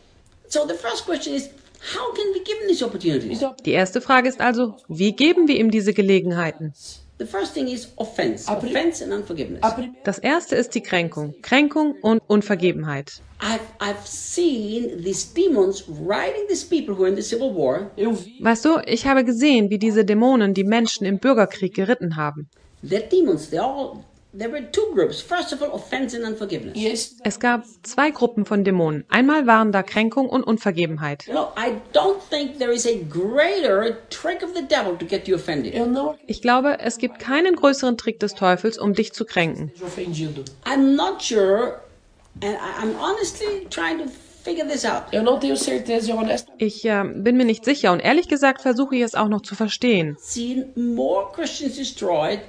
So the first question is, how can we give him these opportunities? Então, Die erste Frage ist also, wie geben wir ihm diese Gelegenheiten? The first thing is offense. A pri- Offense and unforgiveness. a primeira Das erste ist die Kränkung und Unvergebenheit. I've seen these demons riding these people who are in the civil war. eu vi Weißt du, ich habe gesehen, wie diese Dämonen die Menschen im Bürgerkrieg geritten haben. They're demons. There were two groups. First of all, offense and unforgiveness. e esse Es gab 2 Gruppen von Dämonen. Einmal waren da Kränkung und Unvergebenheit. You know, I don't think there is a greater trick of the devil to get you offended. eu não Ich glaube, es gibt keinen größeren Trick des Teufels, um dich zu kränken. seja ofendido. I'm not sure, and I'm honestly trying to figure this out. Eu não tenho certeza e honestamente Ich bin mir nicht sicher und ehrlich gesagt versuche ich es auch noch zu verstehen. Seen more Christians destroyed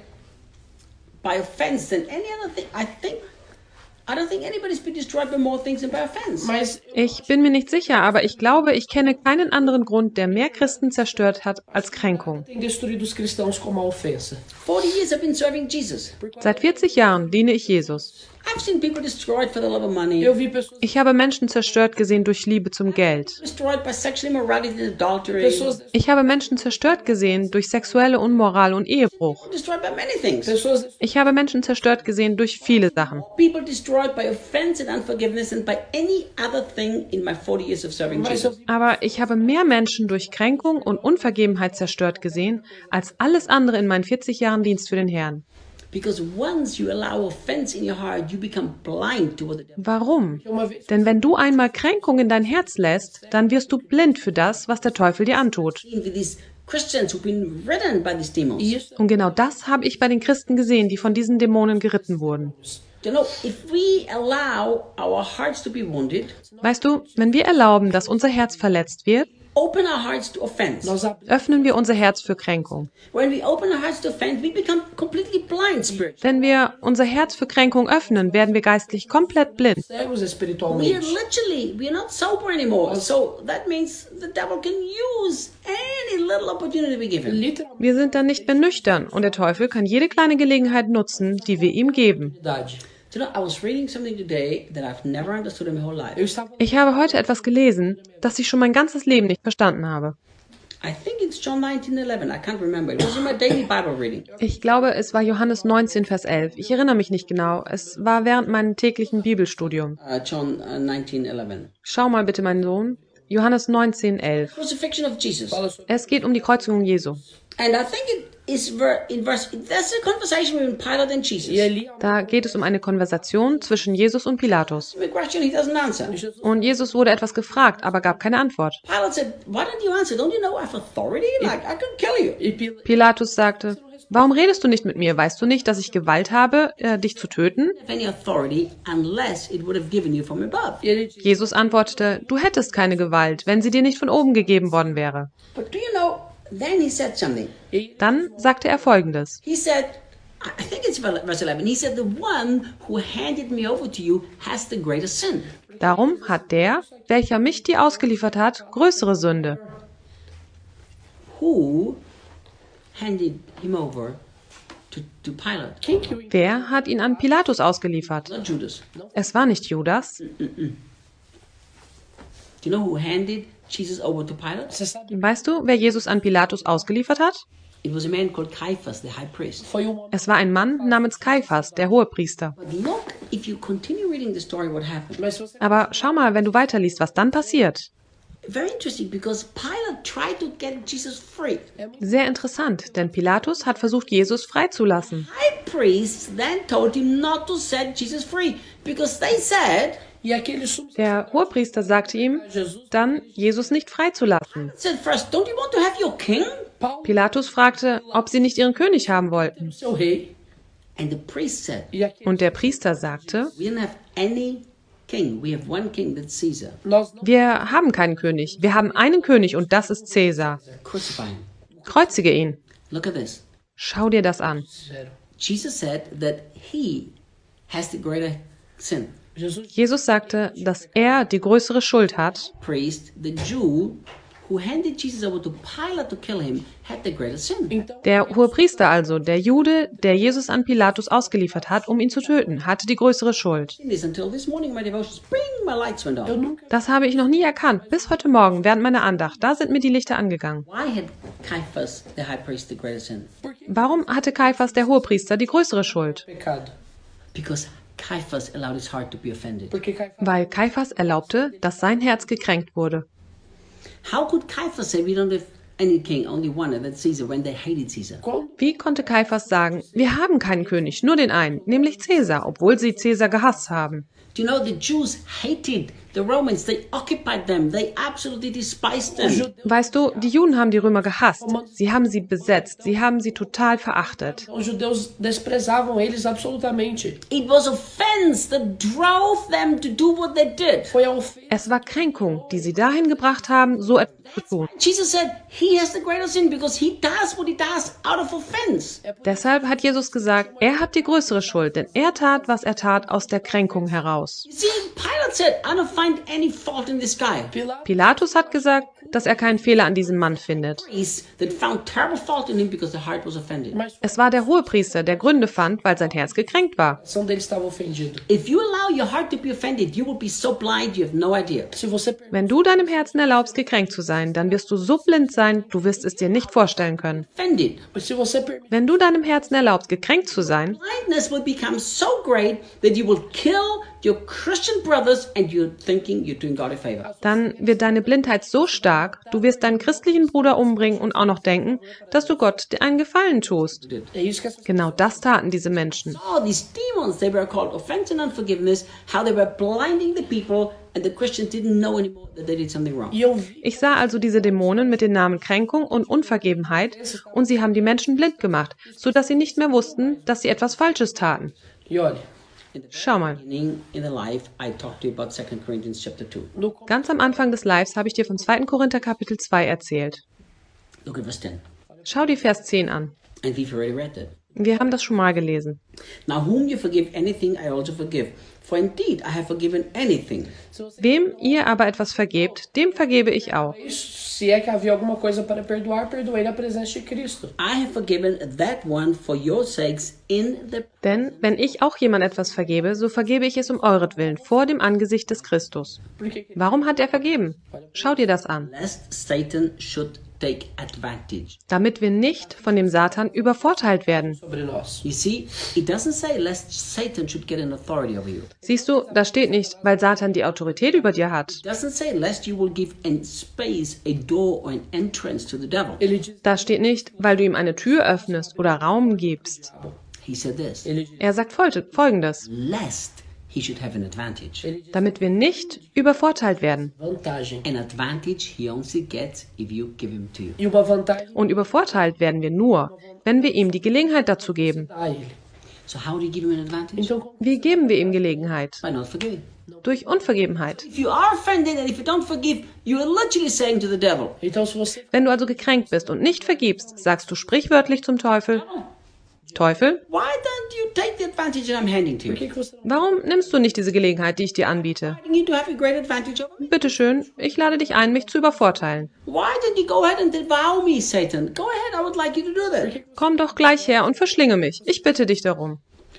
by offense than any other thing. I don't think anybody's been destroyed by more things than by offense. mas Ich bin mir nicht sicher, aber ich glaube, ich kenne keinen anderen Grund, der mehr Christen zerstört hat als Kränkung. tem destruído os cristãos como a ofensa. 40 years I've been serving Jesus. Seit 40 Jahren diene ich Jesus. I've seen people destroyed for the love of money, Eu vi pessoas Ich habe Menschen zerstört gesehen durch Liebe zum Geld. destroyed by sexual immorality and adultery, pessoas Ich habe Menschen zerstört gesehen durch sexuelle Unmoral und Ehebruch. destroyed by many things. pessoas Ich habe Menschen zerstört gesehen durch viele Sachen. People destroyed by offense and unforgiveness and by any other thing in my 40 years of serving mas eu Jesus. vi Aber ich habe mehr Menschen durch Kränkung und Unvergebenheit zerstört gesehen, als alles andere in meinen 40 Jahren Dienst für den Herrn. Because once you allow offense in your heart, you become blind to what the devil. Warum? uma vez Denn wenn du einmal Kränkung in dein Herz lässt, dann wirst du blind für das, was der Teufel dir antut. With these Christians who've been ridden by these demons. E isso Und genau das habe ich bei den Christen gesehen, die von diesen Dämonen geritten wurden. You know, if we allow our hearts to be wounded, Weißt du, wenn wir erlauben, dass unser Herz verletzt wird, open our hearts to offense. nós abrimos öffnen wir unser Herz für Kränkung. When we open our hearts to offense, we become completely blind spiritually. Wenn wir unser Herz für Kränkung öffnen, werden wir geistlich komplett blind. cegos We are espiritualmente. literally, we are not sober anymore. So that means the devil can use any little opportunity we give him. Literalmente. Wir sind dann nicht mehr nüchtern und der Teufel kann jede kleine Gelegenheit nutzen, die wir ihm geben. You know, I was reading something today that I've never understood in my whole life. Eu estava Ich habe heute etwas gelesen, das ich schon mein ganzes Leben nicht verstanden habe. I think it's John 19:11. I can't remember. It was in my daily Bible reading. Ich glaube, es war Johannes 19, Vers 11. Ich erinnere mich nicht genau. Es war während meinem täglichen Bibelstudium. John 19:11. Schau mal bitte, mein Sohn. Johannes 19, 11. Crucifixion of Jesus. fala sobre Es geht um die Kreuzigung Jesu. And I think it is in verse. That's a conversation between Pilate and Jesus. e ali Da geht es um eine Konversation zwischen Jesus und Pilatus. The question he doesn't answer. Und Jesus wurde etwas gefragt, aber gab keine Antwort. Pilate said, "Why don't you answer? Don't you know I have authority? Like I could kill you." e Pilatos Pilatus sagte, warum redest du nicht mit mir? Weißt du nicht, dass ich Gewalt habe, dich zu töten? Have any authority unless it would have given you from above. e ele disse, Jesus antwortete, du hättest keine Gewalt, wenn sie dir nicht von oben gegeben worden wäre. But do you know? Then he said something. Dann sagte er Folgendes. He said, I think it's verse 11. He said, "The one who handed me over to you has the greater sin." Darum hat der, welcher mich dir ausgeliefert hat, größere Sünde. Who handed him over to Pilate? quem que o Wer hat ihn an Pilatus ausgeliefert? Not Judas. Es war nicht Judas. Do you know who handed Jesus over to Pilate? você sabe Weißt du, wer Jesus an Pilatus ausgeliefert hat? It was a man called Caiaphas, the high priest. foi um homem Es war ein Mann namens Kaiphas, der Hohepriester. But look, if you continue reading the story, what happened? mas se você Aber schau mal, wenn du weiterliest, was dann passiert. Very interesting, because Pilate tried to get Jesus free. Sehr interessant, denn Pilatus hat versucht, Jesus freizulassen. High priests then told him not to set Jesus free because they said, e aquele sumo Der Hohepriester sagte ihm, dann Jesus nicht freizulassen. said first, don't you want to have your king? Paulo Pilatus fragte, ob sie nicht ihren König haben wollten. o seu rei And the priest said, e aquele Und der Priester sagte, we don't have any king. We have one king, that's Caesar. nós não wir haben keinen König, wir haben einen König und das ist Cäsar. Crucify him. Kreuzige ihn. Look at this. Schau dir das an. fizeram. Jesus said that he has the greater sin. Jesus Jesus sagte, dass er die größere Schuld hat. Priest, the Jew who handed Jesus over to Pilate to kill him, had the greater sin. então Der Hohepriester also, der Jude, der Jesus an Pilatus ausgeliefert hat, um ihn zu töten, hatte die größere Schuld. In this until this morning, my devotions, bring my lights went eu on. nunca Das habe ich noch nie erkannt, bis heute Morgen während meiner Andacht. Da sind mir die Lichter angegangen. Why had Caiaphas, the high priest, the greater sin? porque Warum hatte Kaiphas, der Hohepriester, die größere Schuld? pecado Because Caiaphas allowed his heart to be offended. porque Caifás Weil Kaiphas erlaubte, dass sein Herz gekränkt wurde. How could Caiaphas say we don't have any king, only one, and that's Caesar, when they hated Caesar? quando Wie konnte Kaiphas sagen, wir haben keinen König, nur den einen, nämlich Cäsar, obwohl sie Cäsar gehasst haben? Do you know the Jews hated the Romans? They occupied them. They absolutely despised them. Weißt du, die Juden haben die Römer gehasst. Sie haben sie besetzt. Sie haben sie total verachtet. os judeus desprezavam eles absolutamente. It was offense that drove them to do what they did. Foi a ofensa Es war Kränkung, die sie dahin gebracht haben, so etwas zu tun. Jesus said he has the greater sin because he does what he does out of offense. Deshalb hat Jesus gesagt, er hat die größere Schuld, denn er tat, was er tat, aus der Kränkung heraus. You see, Pilate said, I don't find any fault in this guy. Pilatos Pilatus hat gesagt, dass er keinen Fehler an diesem Mann findet. Priests that found terrible fault in him because the heart was offended. mas Es war der Hohepriester, der Gründe fand, weil sein Herz gekränkt war. o coração dele estava ofendido. If you allow your heart to be offended, you will be so blind you have no idea. Se você permite Wenn du deinem Herzen erlaubst, gekränkt zu sein, dann wirst du so blind sein, du wirst es dir nicht vorstellen können. Offended. se você permite Wenn du deinem Herzen erlaubst, gekränkt zu sein, Blindness will become so great that you will kill your Christian brothers and you're thinking you're doing God a favor. Dann wird deine Blindheit so stark, du wirst deinen christlichen Bruder umbringen und auch noch denken, dass du Gott dir einen Gefallen tust. É isso que essas Genau das taten diese Menschen. All these demons, they were called offense and unforgiveness, how they were blinding the people and the Christians didn't know anymore that they did something wrong. E eu vi Ich sah also diese Dämonen mit den Namen Kränkung und Unvergebenheit und sie haben die Menschen blind gemacht, sodass sie nicht mehr wussten, dass sie etwas Falsches taten. e olha, In the Schau mal. beginning in the life, I talked to you about 2 Corinthians chapter 2. no Ganz am Anfang des Lives habe ich dir von 2. Korinther Kapitel 2 erzählt. Look at verse 10. Schau dir Vers 10 an. And we've already read that. Wir haben das schon mal gelesen. Now whom you forgive anything, I also forgive. For indeed I have forgiven anything. Wem ihr aber etwas vergebt, dem vergebe ich auch. se é que havia alguma coisa para perdoar, perdoei na presença de Cristo. I have forgiven that one for your sakes in the Denn wenn ich auch jemand etwas vergebe, so vergebe ich es um euretwillen vor dem Angesicht des Christus. Porque Warum hat er vergeben? Schau dir das an. lest Satan should take advantage. Damit wir nicht von dem Satan übervorteilt werden. sobre nós. You see, it doesn't say lest Satan should get an authority over you. Siehst du, da steht nicht, weil Satan die Autorität über dir hat. It doesn't say lest you will give an space, a door or an entrance to the devil. Ele diz, Da steht nicht, weil du ihm eine Tür öffnest oder Raum gibst. He said this, ele diz, Er sagt Folgendes, lest he should have an advantage. ele diz damit wir nicht übervorteilt werden. vantagem. An advantage he only gets if you give him to you. E uma vantagem Und übervorteilt werden wir nur, wenn wir ihm die Gelegenheit dazu geben. a ele. So how do you give him an advantage? Então, como Wie geben wir ihm Gelegenheit? By not forgiving. Durch Unvergebenheit. If you are offended and if you don't forgive, you are literally saying to the devil, então se você Wenn du also gekränkt bist und nicht vergibst, sagst du sprichwörtlich zum Teufel, Teufel, why don't you take the advantage that I'm handing to por que you? que você warum nimmst du nicht diese Gelegenheit, die ich dir anbiete? I need to have a great advantage over me. Bitteschön, ich lade dich ein, mich zu übervorteilen. Why don't you go ahead and devour me, Satan? Go ahead, I would like you to do that. Komm doch gleich her und verschlinge mich. Ich bitte dich darum.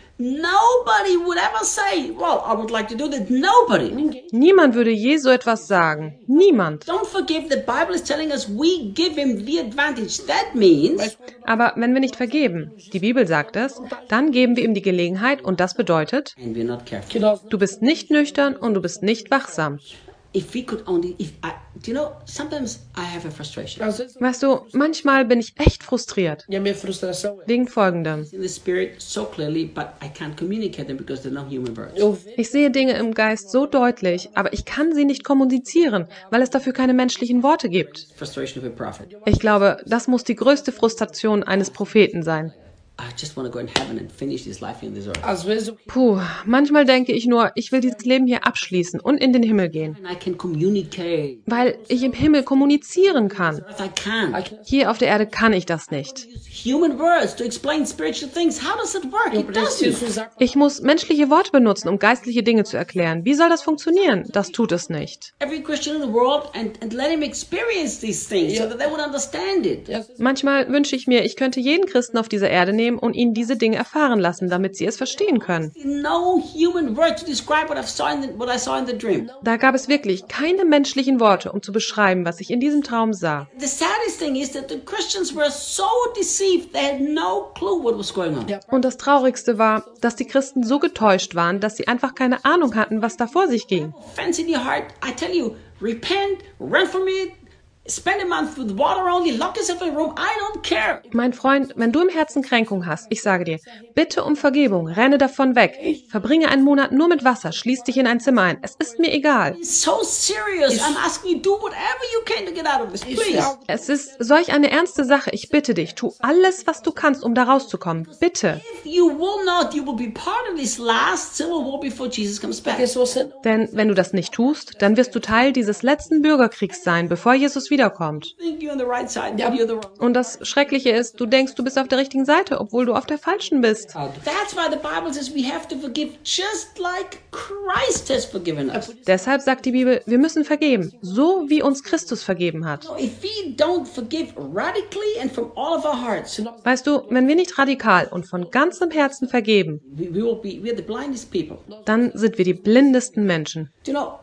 Nobody would ever say, well, I would like to do that. Nobody. Niemand würde je so etwas sagen. Niemand. Don't forgive, the Bible is telling us we give him the advantage. That means Aber wenn wir nicht vergeben, die Bibel sagt es, dann geben wir ihm die Gelegenheit und das bedeutet, and we're not careful. que nós du bist nicht nüchtern und du bist nicht wachsam. If we could only, do you know, sometimes I have a frustration. às vezes Weißt du, manchmal bin ich echt frustriert. e a minha frustração é Wegen Folgendem. In the spirit so clearly, but I can't communicate them because they're not human words. eu vejo Ich sehe Dinge im Geist so deutlich, aber ich kann sie nicht kommunizieren, weil es dafür keine menschlichen Worte gibt. Frustration of a prophet. Ich glaube, das muss die größte Frustration eines Propheten sein. I just want to go in heaven and finish this life in this earth. às vezes eu Puh, manchmal denke ich nur, ich will dieses Leben hier abschließen und in den Himmel gehen, And I can communicate. weil ich im Himmel kommunizieren kann. If I can. Hier auf der Erde kann ich das nicht. Use human words to explain spiritual things. How does it work? eu It preciso doesn't. usar Ich muss menschliche Worte benutzen, um geistliche Dinge zu erklären. Wie soll das funktionieren? Das tut es nicht. Every Christian in the world and let him experience these things so that they would understand it. e às vezes Manchmal wünsche ich mir, ich könnte jeden Christen auf dieser Erde nehmen und ihnen diese Dinge erfahren lassen, damit sie es verstehen können. No human word to describe what I saw in the dream. Da gab es wirklich keine menschlichen Worte, um zu beschreiben, was ich in diesem Traum sah. The saddest thing is that the Christians were so deceived they had no clue what was going on. Und das Traurigste war, dass die Christen so getäuscht waren, dass sie einfach keine Ahnung hatten, was da vor sich ging. Offense in your heart, I tell you, repent, run from it, spend a month with water only, lock yourself in a room, I don't care. Mein Freund, wenn du im Herzen Kränkung hast, ich sage dir, bitte um Vergebung, renne davon weg. Verbringe einen Monat nur mit Wasser, schließ dich in ein Zimmer ein. Es ist mir egal. It's so serious. I'm asking you, do whatever you can to get out of this, please. Es ist solch eine ernste Sache. Ich bitte dich, tu alles, was du kannst, um da rauszukommen. Bitte. If you will not, you will be part of this last civil war before Jesus comes back. porque se você não Denn wenn du das nicht tust, dann wirst du Teil dieses letzten Bürgerkriegs sein, bevor Jesus wiederkommt. Think you're on the right side, but you're the wrong. Und das Schreckliche ist, du denkst, du bist auf der richtigen Seite, obwohl du auf der falschen bist. errado. That's why the Bible says we have to forgive just like Christ has forgiven us. Deshalb sagt die Bibel, wir müssen vergeben, so wie uns Christus vergeben hat. So if we don't forgive radically and from all of our hearts, Weißt du, wenn wir nicht radikal und von ganzem Herzen vergeben, we're the blindest people. dann sind wir die blindesten Menschen. You know,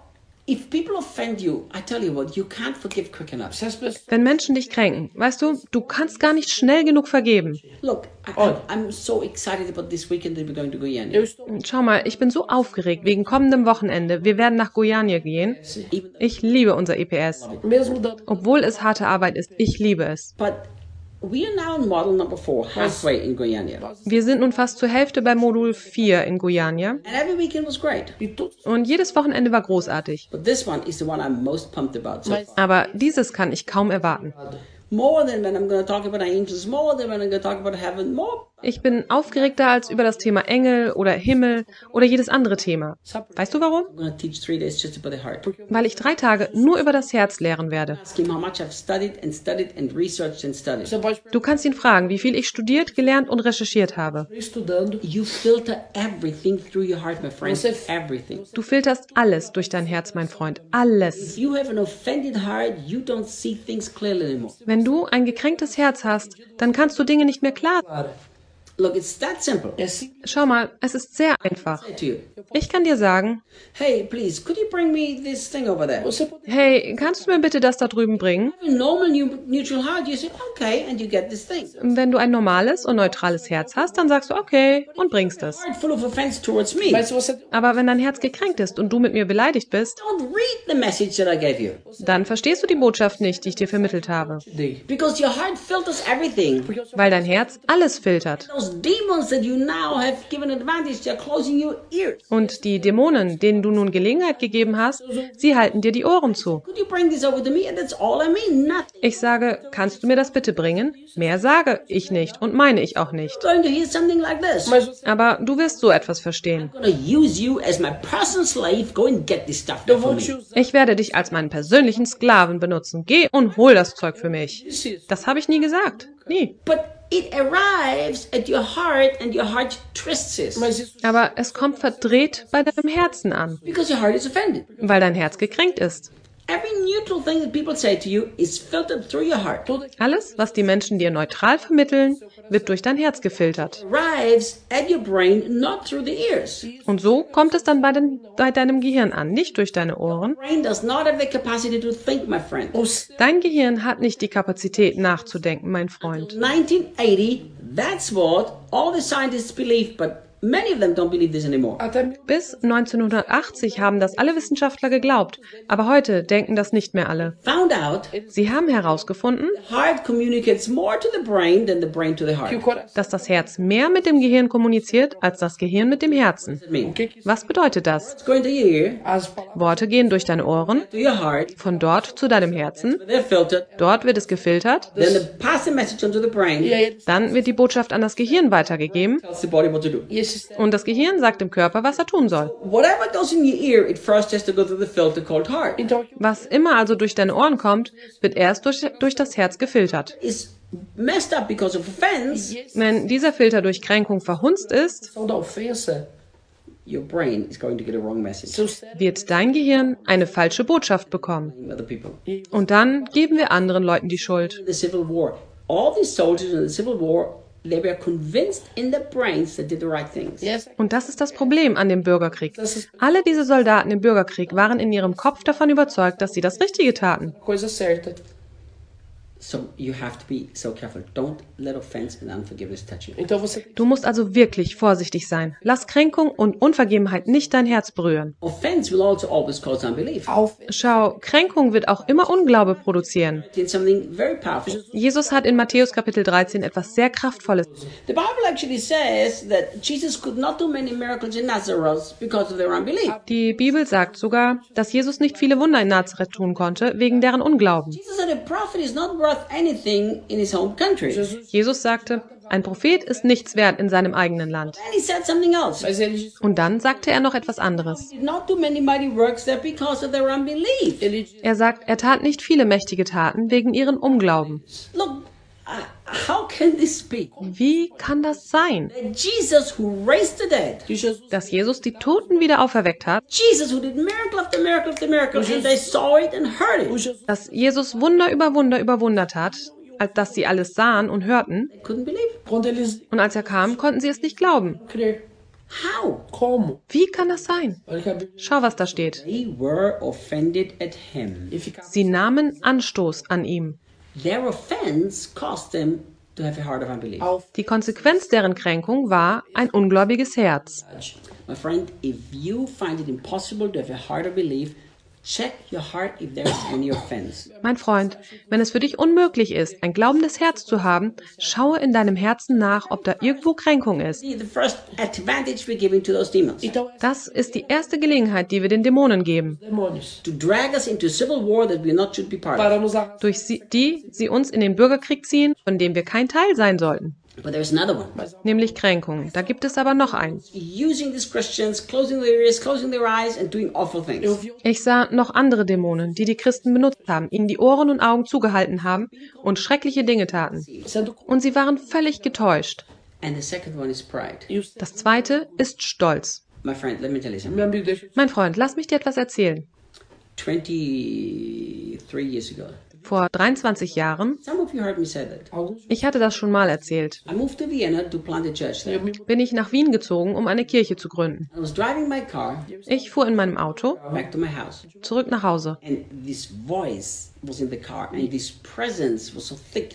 if people offend you, I tell you what, you can't forgive quick enough. Se as pessoas... Wenn Menschen dich kränken, weißt du kannst gar nicht schnell genug vergeben. Look, I'm so excited about this weekend that we're going to Guyana. Eu estou... Schau mal, ich bin so aufgeregt wegen kommendem Wochenende. Wir werden nach Guyana gehen. Even, Ich liebe unser EPS. Mesmo dando... Obwohl es harte Arbeit ist, ich liebe es. but we are now in model number 4, halfway in Guyana. Wir sind nun fast zur Hälfte bei Modul 4 in Guyana. And every weekend was great. E todos... Und jedes Wochenende war großartig. But this one is the one I'm most pumped about so far. Aber dieses kann ich kaum erwarten. More than when I'm going to talk about angels, more than when I'm going to talk about heaven, more. Ich bin aufgeregter als über das Thema Engel oder Himmel oder jedes andere Thema. Weißt du warum? I'm going to teach 3 days just about the heart. Weil ich 3 Tage nur über das Herz lehren werde. Ask him how much I've studied and researched and studied. Você pode Du kannst ihn fragen, wie viel ich studiert, gelernt und recherchiert habe. perguntar estudando. You filter everything through your heart, my friend. Everything. Du filterst alles durch dein Herz, mein Freund. Alles. If you have an offended heart, you don't see things clearly anymore. Wenn du ein gekränktes Herz hast, dann kannst du Dinge nicht mehr klar. Para. Look, it's that simple. É assim. Schau mal, es ist sehr einfach. I say to you, Ich kann dir sagen, hey, please, could you bring me this thing over there? Você pode... hey, kannst du mir bitte das da drüben bringen? Have a normal neutral heart. You say, okay, and you get this thing. Wenn du ein normales und neutrales Herz hast, dann sagst du okay und bringst es. Heart full of offense towards me. Mas se você... Aber wenn dein Herz gekränkt ist und du mit mir beleidigt bist, Don't read the message that I gave you. dann verstehst du die Botschaft nicht, die ich dir vermittelt habe. Dei. Because your heart filters everything. Weil dein Herz alles filtert. Those demons that you now have given advantage, they're closing your ears. Und die Dämonen, denen du nun Gelegenheit gegeben hast, sie halten dir die Ohren zu. Could you bring this over to me? And that's all I mean, nothing. Ich sage, kannst du mir das bitte bringen? Mehr sage ich nicht und meine ich auch nicht. I'm going to hear something like this. Mas você... Aber du wirst so etwas verstehen. I'm going to use you as my personal slave. Go and get this stuff Eu there for vou te me. usar. Ich werde dich als meinen persönlichen Sklaven benutzen. Geh und hol das Zeug für mich. Disse isso. Das habe ich nie gesagt. Nie. But it arrives at your heart and your heart twists it. Mas isso... Aber es kommt verdreht bei deinem Herzen an, Because your heart is offended. weil dein Herz gekränkt ist. Every neutral thing that people say to you is filtered through your heart. Tudo Alles, was die Menschen dir neutral vermitteln, wird durch dein Herz gefiltert. Arrives at your brain, not through the ears. Und so kommt es dann bei deinem Gehirn an, nicht durch deine Ohren. Brain does not have the capacity to think, my friend. Você... Dein Gehirn hat nicht die Kapazität nachzudenken, mein Freund. 1980, that's what all the scientists believe, but many of them don't believe this anymore. Até mesmo... Bis 1980 haben das alle Wissenschaftler geglaubt, aber heute denken das nicht mehr alle. Found out Sie haben herausgefunden, the heart communicates more to the brain than the brain to the Que o heart. coração... dass das Herz mehr mit dem Gehirn kommuniziert, als das Gehirn mit dem Herzen. What does it mean? O que que... Was bedeutet das? It's going to your ear, As palavras... Worte gehen durch deine Ohren, to your heart, von dort zu deinem Herzen, they're filtered, dort wird es gefiltert, then they pass the message on to the brain, E aí... dann wird die Botschaft an das Gehirn weitergegeben tells the body what to do. E esse sistema... und das Gehirn sagt dem Körper, was er tun soll. Whatever goes in your ear, it first has to go through the filter called heart. Então, aqui... Was immer also durch deine Ohren kommt, wird erst durch das Herz gefiltert. It's messed up because of offense. E esse... Wenn dieser Filter durch Kränkung verhunzt ist, questão da ofensa... Your brain is going to get a wrong message Seu cérebro... wird dein Gehirn eine falsche Botschaft bekommen. from other people. Und dann geben wir anderen Leuten die Schuld. In the Civil War, all these soldiers in the Civil War, they were convinced in their brains they did the right things. E essa... Und das ist das Problem an dem Bürgerkrieg. Alle diese Soldaten im Bürgerkrieg waren in ihrem Kopf davon überzeugt, dass sie das Richtige taten. Coisa certa. So you have to be so careful. Don't let offense and unforgiveness touch you. Então você... Du musst also wirklich vorsichtig sein. Lass Kränkung und Unvergebenheit nicht dein Herz berühren. Offense will also always cause unbelief. A ofensa... Schau, Kränkung wird auch immer Unglaube produzieren. It's something very powerful. Jesus hat in Matthäus Kapitel 13 etwas sehr Kraftvolles. The Bible actually says that Jesus could not do many miracles in Nazareth because of their unbelief. Die Bibel sagt sogar, dass Jesus nicht viele Wunder in Nazareth tun konnte, wegen deren Unglauben. Jesus said a prophet is not worth anything in his home country. Jesus sagte, ein Prophet ist nichts wert in seinem eigenen Land. And he said something else. Mas ele disse... Und dann sagte er noch etwas anderes. He did not do many mighty works there because of their unbelief. Ele disse... Er sagt, er tat nicht viele mächtige Taten wegen ihren Unglauben. Look, how can this be? Wie kann das sein? That Jesus who raised the dead, Que Jesus... Dass Jesus die Toten wieder auferweckt hat, Jesus who did miracle after miracle after miracle, and they saw it and heard O it. Jesus... dass Jesus Wunder über Wunder über Wunder tat, als dass sie alles sahen und hörten, They couldn't believe. Quando eles... und als er kam, konnten sie es nicht glauben. Crer. How? Como? Wie kann das sein? Olha que a Bíblia Schau, was da steht. They were offended at him. e ficava Sie nahmen Anstoß an ihm. Their offense caused them to have a heart of unbelief. ao Die Konsequenz deren Kränkung war ein ungläubiges Herz. My friend, if you find it impossible to have a heart of belief, check your heart if there is any offense. Mein Freund, wenn es für dich unmöglich ist, ein glaubendes Herz zu haben, schaue in deinem Herzen nach, ob da irgendwo Kränkung ist. See, the first advantage we're giving to those demons. Então, Das ist die erste Gelegenheit, die wir den Dämonen geben, demônios To drag us into a civil war that we not should be part of. para nos arrastar. durch die sie uns in den Bürgerkrieg ziehen, von dem wir kein Teil sein sollten, But there's another one. nämlich Kränkung. Da gibt es aber noch einen. Using these Christians, closing their ears, closing their eyes, and doing awful things. Eu vi Ich sah noch andere Dämonen, die Christen benutzt haben, ihnen die Ohren und Augen zugehalten haben und schreckliche Dinge taten. sendo Und sie waren völlig getäuscht. And the second one is pride. e o Das zweite ist Stolz. My friend, let me tell you something. meu amigo deixa eu te Mein Freund, lass mich dir etwas erzählen. 23 years ago, Vor 23 Jahren, some of you heard me say that. alguns ich hatte das schon mal erzählt, I moved to Vienna to plant a church there. eu me bin ich nach Wien gezogen, um eine Kirche zu gründen. I was driving my car Ich fuhr in meinem Auto back to my house, zurück nach Hause. and this voice was in the car, and this presence was so thick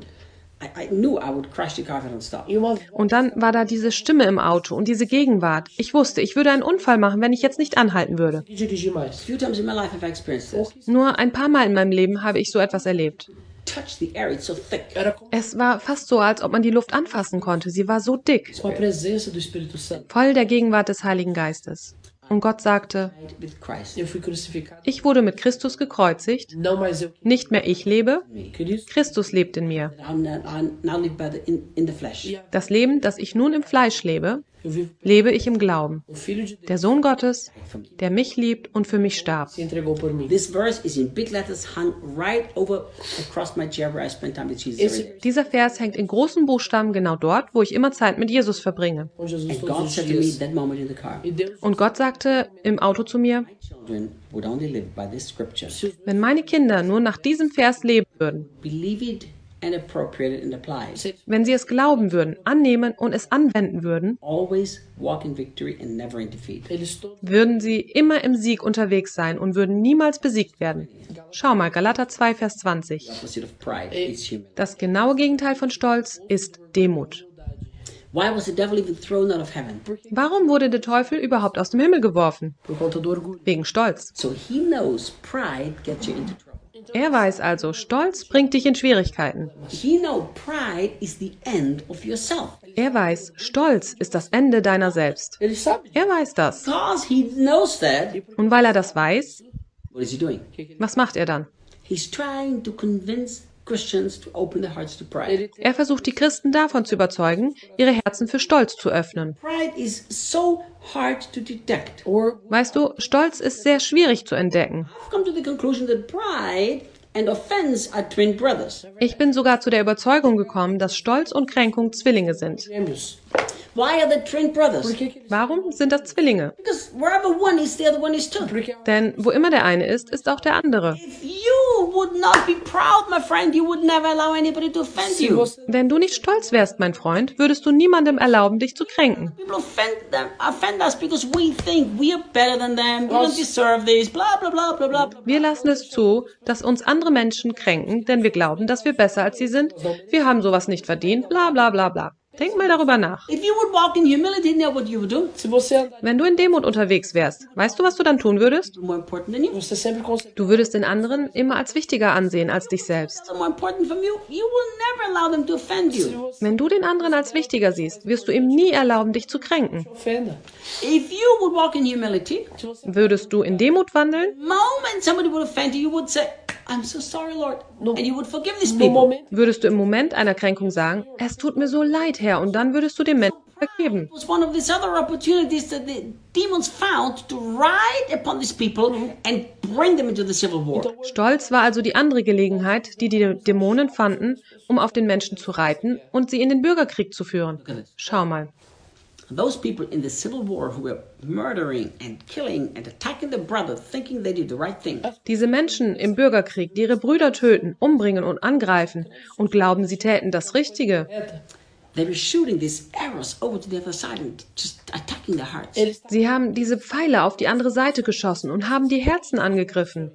I knew I would crash the car if I don't stop. e uma Und dann war da diese Stimme im Auto und diese Gegenwart. Ich wusste, ich würde einen Unfall machen, wenn ich jetzt nicht anhalten würde. que dirigir A mais. few times in my life I've experienced this. Nur ein paar Mal in meinem Leben habe ich so etwas erlebt. Touch the air, it's so thick. Era com Es war fast so, als ob man die Luft anfassen konnte. Sie war so dick, a presença do Espírito Santo. voll der Gegenwart des Heiligen Geistes. Und Gott sagte, With Christ. Eu fui crucificado. ich wurde mit Christus gekreuzigt, Não mais eu nicht mehr ich lebe, Cristo. Christus lebt in mir. I now live by in the flesh. Das Leben, das ich nun im Fleisch lebe, Eu vivo lebe ich im Glauben. o Filho de Deus Der Sohn Gottes, der mich liebt und für mich starb. se entregou por mim. This verse is in big letters hung right over across my chair where I spend time with Jesus every day. Dieser Vers hängt in großen Buchstaben genau dort, wo ich immer Zeit mit Jesus verbringe. Com Jesus And todos God os said to me dias. that moment in the car, E Deus, Und Gott sagte im Auto zu mir, my children would only live by this scripture. wenn meine Kinder nur nach diesem Vers leben würden, Believe it and appropriate it and apply it. wenn sie es glauben würden, annehmen und es anwenden würden, Always walk in victory and never in defeat. eles todos würden sie immer im Sieg unterwegs sein und würden niemals besiegt werden. Schau mal, Galater 2, Vers 20. The opposite of pride is humility. Das genaue Gegenteil von Stolz ist Demut. Why was the devil even thrown out of heaven? Warum wurde der Teufel überhaupt aus dem Himmel geworfen? por conta do orgulho. Wegen Stolz. So he knows pride gets you into trouble. Er weiß also, Stolz bringt dich in Schwierigkeiten. He knows pride is the end of yourself. Er weiß, Stolz ist das Ende deiner selbst. Ele sabe. Er weiß das. Because he knows that, Und weil er das weiß, what is he doing? was macht er dann? He's trying to convince Christians to open their hearts to pride. Ele Er versucht, die Christen davon zu überzeugen, ihre Herzen für Stolz zu öffnen. Pride is so hard to detect. or Weißt du, Stolz ist sehr schwierig zu entdecken. I've come to the conclusion that pride and offense are twin brothers. Ich bin sogar zu der Überzeugung gekommen, dass Stolz und Kränkung Zwillinge sind. gêmeos. Why are they twin brothers? Por que que eles Warum sind das Zwillinge? Because wherever one is, the other one is too. Porque Denn wo immer der eine ist auch der andere. If you would not be proud, my friend, you would never allow anybody to offend se you. você Wenn du nicht stolz wärst, mein Freund, würdest du niemandem erlauben, dich zu kränken. People offend us because we think we are better than them. We don't deserve this. Blah blah blah blah blah. Wir lassen es zu, dass uns andere Menschen kränken, denn wir glauben, dass wir besser als sie sind. Wir haben sowas nicht verdient, bla bla bla bla. Denk mal darüber nach. If you would walk in humility, you know what you would do? se você andar, Wenn du in Demut unterwegs wärst, weißt du, was du dann tun würdest? More important than you. você sempre consegue. Du würdest den anderen immer als wichtiger ansehen als dich selbst. They're more important from you. You will never allow them to offend Se you. você Wenn du den anderen als wichtiger siehst, wirst du ihm nie erlauben, dich zu kränken. ofenda. If you would walk in humility, Se você Würdest du in Demut wandeln, the moment somebody would offend you, you would say, "I'm so sorry, Lord," and you would forgive these no people. momento würdest du im Moment einer Kränkung sagen, es tut mir so leid, Herr, und dann würdest du dem Menschen vergeben. It was one of these other opportunities that the demons found to ride upon these people and bring them into the civil war. Stolz war also die andere Gelegenheit, die die Dämonen fanden, um auf den Menschen zu reiten und sie in den Bürgerkrieg zu führen. Schau mal. Those people in the civil war who were murdering and killing and attacking their brother, thinking they did the right thing. Diese Menschen im Bürgerkrieg, die ihre Brüder töten, umbringen und angreifen und glauben, sie täten das Richtige. They were shooting these arrows over to the other side and just attacking their hearts. Sie haben diese Pfeile auf die andere Seite geschossen und haben die Herzen angegriffen.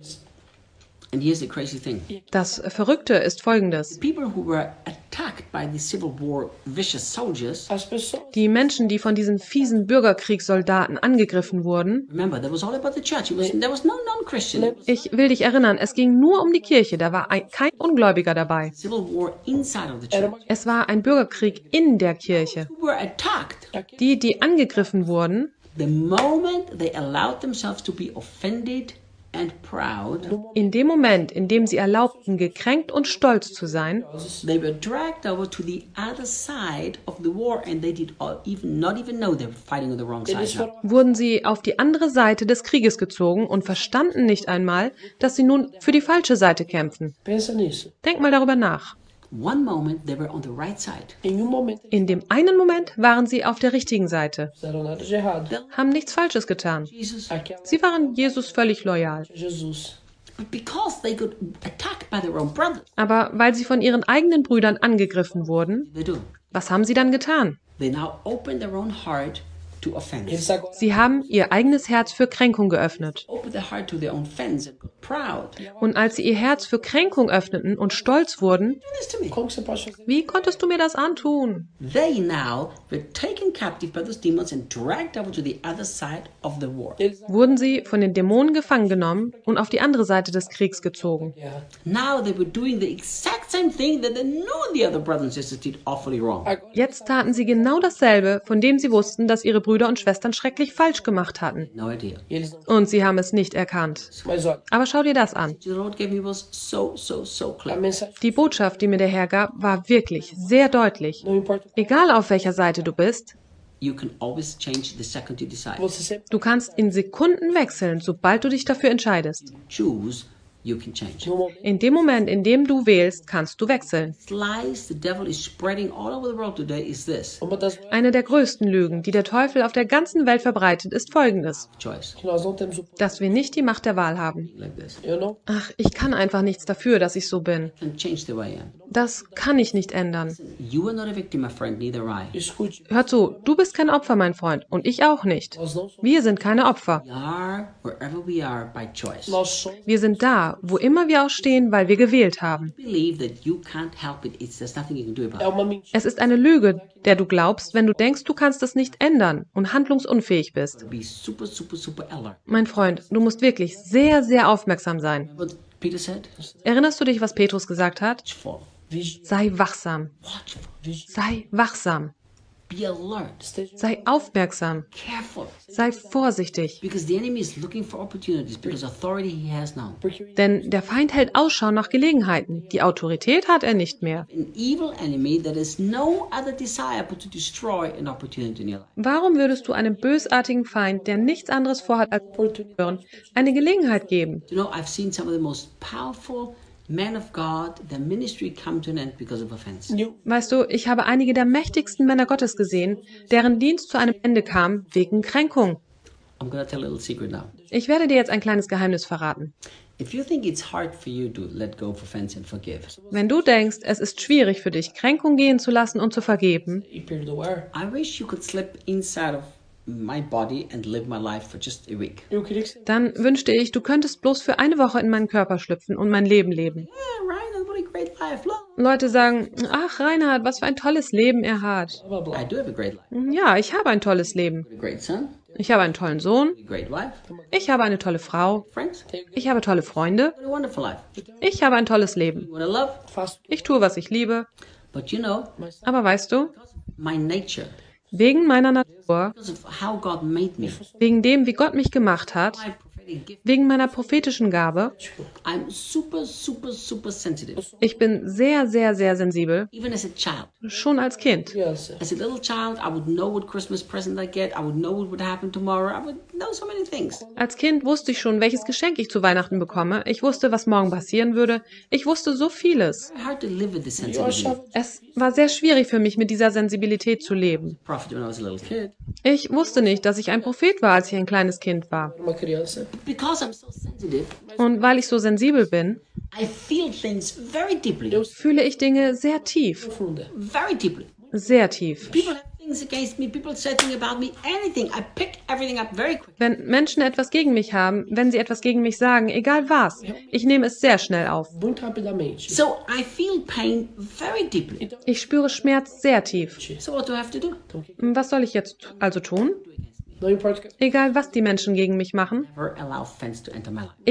And here's the crazy thing. Das Verrückte ist Folgendes. People who were attacked by the Civil War vicious soldiers, As pessoas Die Menschen, die von diesen fiesen Bürgerkriegssoldaten angegriffen wurden, remember, that was all about the church. There was no non-Christian. ich will dich erinnern, es ging nur um die Kirche, da war kein Ungläubiger dabei. Civil war inside of the church. Es war ein Bürgerkrieg in der Kirche. Who were attacked Die angegriffen wurden, the moment they allowed themselves to be offended and proud, in dem Moment, in dem sie erlaubten, gekränkt und stolz zu sein, they were dragged over to the other side of the war, and they did not even know they were fighting on the wrong side now. wurden sie auf die andere Seite des Krieges gezogen und verstanden nicht einmal, dass sie nun für die falsche Seite kämpfen. pensa nisso. Denk mal darüber nach. One moment they were on the right side. Em momento In dem einen Moment waren sie auf der richtigen Seite, não fizeram nada de errado. haben nichts Falsches getan. Jesus. Aquela Sie waren Jesus völlig loyal. Jesus. But because they got attacked by their own brothers, Aber weil sie von ihren eigenen Brüdern angegriffen wurden, they do. was haben sie dann getan? They now open their own heart to offense. Eles agora Sie haben ihr eigenes Herz für Kränkung geöffnet. Open their heart to their own offense and got proud. Und als sie ihr Herz für Kränkung öffneten und stolz wurden, Do this to me. como que você pode fazer? wie konntest du mir das antun? They now were taken captive by those demons and dragged over to the other side of the war. Eles Wurden sie von den Dämonen gefangen genommen und auf die andere Seite des Kriegs gezogen. guerra. Now they were doing the exact same thing that they knew the other brothers and sisters did awfully wrong. Agora Jetzt taten sie genau dasselbe, von dem sie wussten, dass ihre Brüder und Schwestern schrecklich falsch gemacht hatten. No idea. eles não. Und sie haben es nicht erkannt. Mas olha, Aber schau dir das an. The Lord gave me was so a clear. mensagem Die Botschaft, die mir der Herr gab, war wirklich sehr deutlich. não importa. Egal auf welcher Seite du bist, You can always change the second you decide. Você sempre du kannst in Sekunden wechseln, sobald du dich dafür entscheidest. Choose, you can change. no momento. In dem Moment, in dem du wählst, kannst du wechseln. Lies the devil is spreading all over the world today is this Uma das Eine der größten Lügen, die der Teufel auf der ganzen Welt verbreitet, ist folgendes: choice. que nós não temos o poder. dass wir nicht die Macht der Wahl haben. Like this. Eu não. Ach, ich kann einfach nichts dafür, dass ich so bin. I can change the way I am. Das kann ich nicht ändern. You are not a victim, my friend, neither I. Escute. Hör zu, du bist kein Opfer, mein Freund, und ich auch nicht. Nós não somos. Wir sind keine Opfer. We are wherever we are by choice. Nós somos. Wir sind da, wo immer wir auch stehen, weil wir gewählt haben. Believe that you can't help it. There's nothing you can do about É it. uma mentira. Es ist eine Lüge, der du glaubst, wenn du denkst, du kannst es nicht ändern und handlungsunfähig bist. Be super alert. Mein Freund, du musst wirklich sehr, sehr aufmerksam sein. What Peter said? Erinnerst du dich, was Petrus gesagt hat? Watchful. Vigi. Sei wachsam. Watchful. Vigi. Sei wachsam. Be alert. Esteja. Sei aufmerksam. Careful. Sei vorsichtig. Because the enemy is looking for opportunities because authority he has now. Porque Denn der Feind hält Ausschau nach Gelegenheiten. Die Autorität hat er nicht mehr. An evil enemy that has no other desire but to destroy an opportunity in your life. Warum würdest du einem bösartigen Feind, der nichts anderes vorhat als hören, eine Gelegenheit geben? You know, I've seen some of the most powerful men of God, their ministry come to an end because of offense. eu Weißt du, ich habe einige der mächtigsten Männer Gottes gesehen, deren Dienst zu einem Ende kam wegen Kränkung. I'm going to tell a little secret now. Ich werde dir jetzt ein kleines Geheimnis verraten. If you think it's hard for you to let go of offense and forgive, Wenn du denkst, es ist schwierig für dich, Kränkung gehen zu lassen und zu vergeben, e perdoar. I wish you could slip inside of my body and live my life for just a week. Eu queria que você. dann wünschte ich, du könntest bloß für eine Woche in meinen Körper schlüpfen und mein Leben leben. Yeah, right, what a great life. Look. Leute sagen, ach Reinhard, was für ein tolles Leben er hat. Blá, blá, I blá. do have a great life. Ja, ich habe ein tolles Leben. A great son, Ich habe einen tollen Sohn. a great wife, Ich habe eine tolle Frau. friends. Ich habe tolle Freunde. What a wonderful life. Ich habe ein tolles Leben. You want to love? Faço. Ich tue, was ich liebe. But you know, Aber weißt du, my nature, wegen meiner Natur, because of how God made me, wegen dem, wie Gott mich gemacht hat, my prophetic gift, wegen meiner prophetischen Gabe, I'm super sensitive. ich bin sehr, sehr, sehr sensibel, Even as a child. schon als Kind. Criança. As a little child, I would know what Christmas present I get. I would know what would happen tomorrow. I would know so many things. Als Kind wusste ich schon, welches Geschenk ich zu Weihnachten bekomme. Ich wusste, was morgen passieren würde. Ich wusste so vieles. Very hard to live with this Eu sensitivity. achava Es war sehr schwierig für mich, mit dieser Sensibilität zu leben. Prophet when I was a little kid. Ich wusste nicht, dass ich ein Prophet war, als ich ein kleines Kind war. uma criança. Because I'm so sensitive, Und weil ich so sensibel bin, I feel things very deeply. fühle ich Dinge sehr tief. Profunda. Very deeply. Sehr tief. People have things against me. People say things about me. Anything. I pick everything up very quick. Wenn Menschen etwas gegen mich haben, wenn sie etwas gegen mich sagen, egal was, ich nehme es sehr schnell auf. Muito rapidamente. So I feel pain very deeply. Ich spüre Schmerz sehr tief. So what do I have to do? Was soll ich jetzt also tun? Não importa. Egal, was die Menschen gegen mich machen, Never allow offense to enter my life.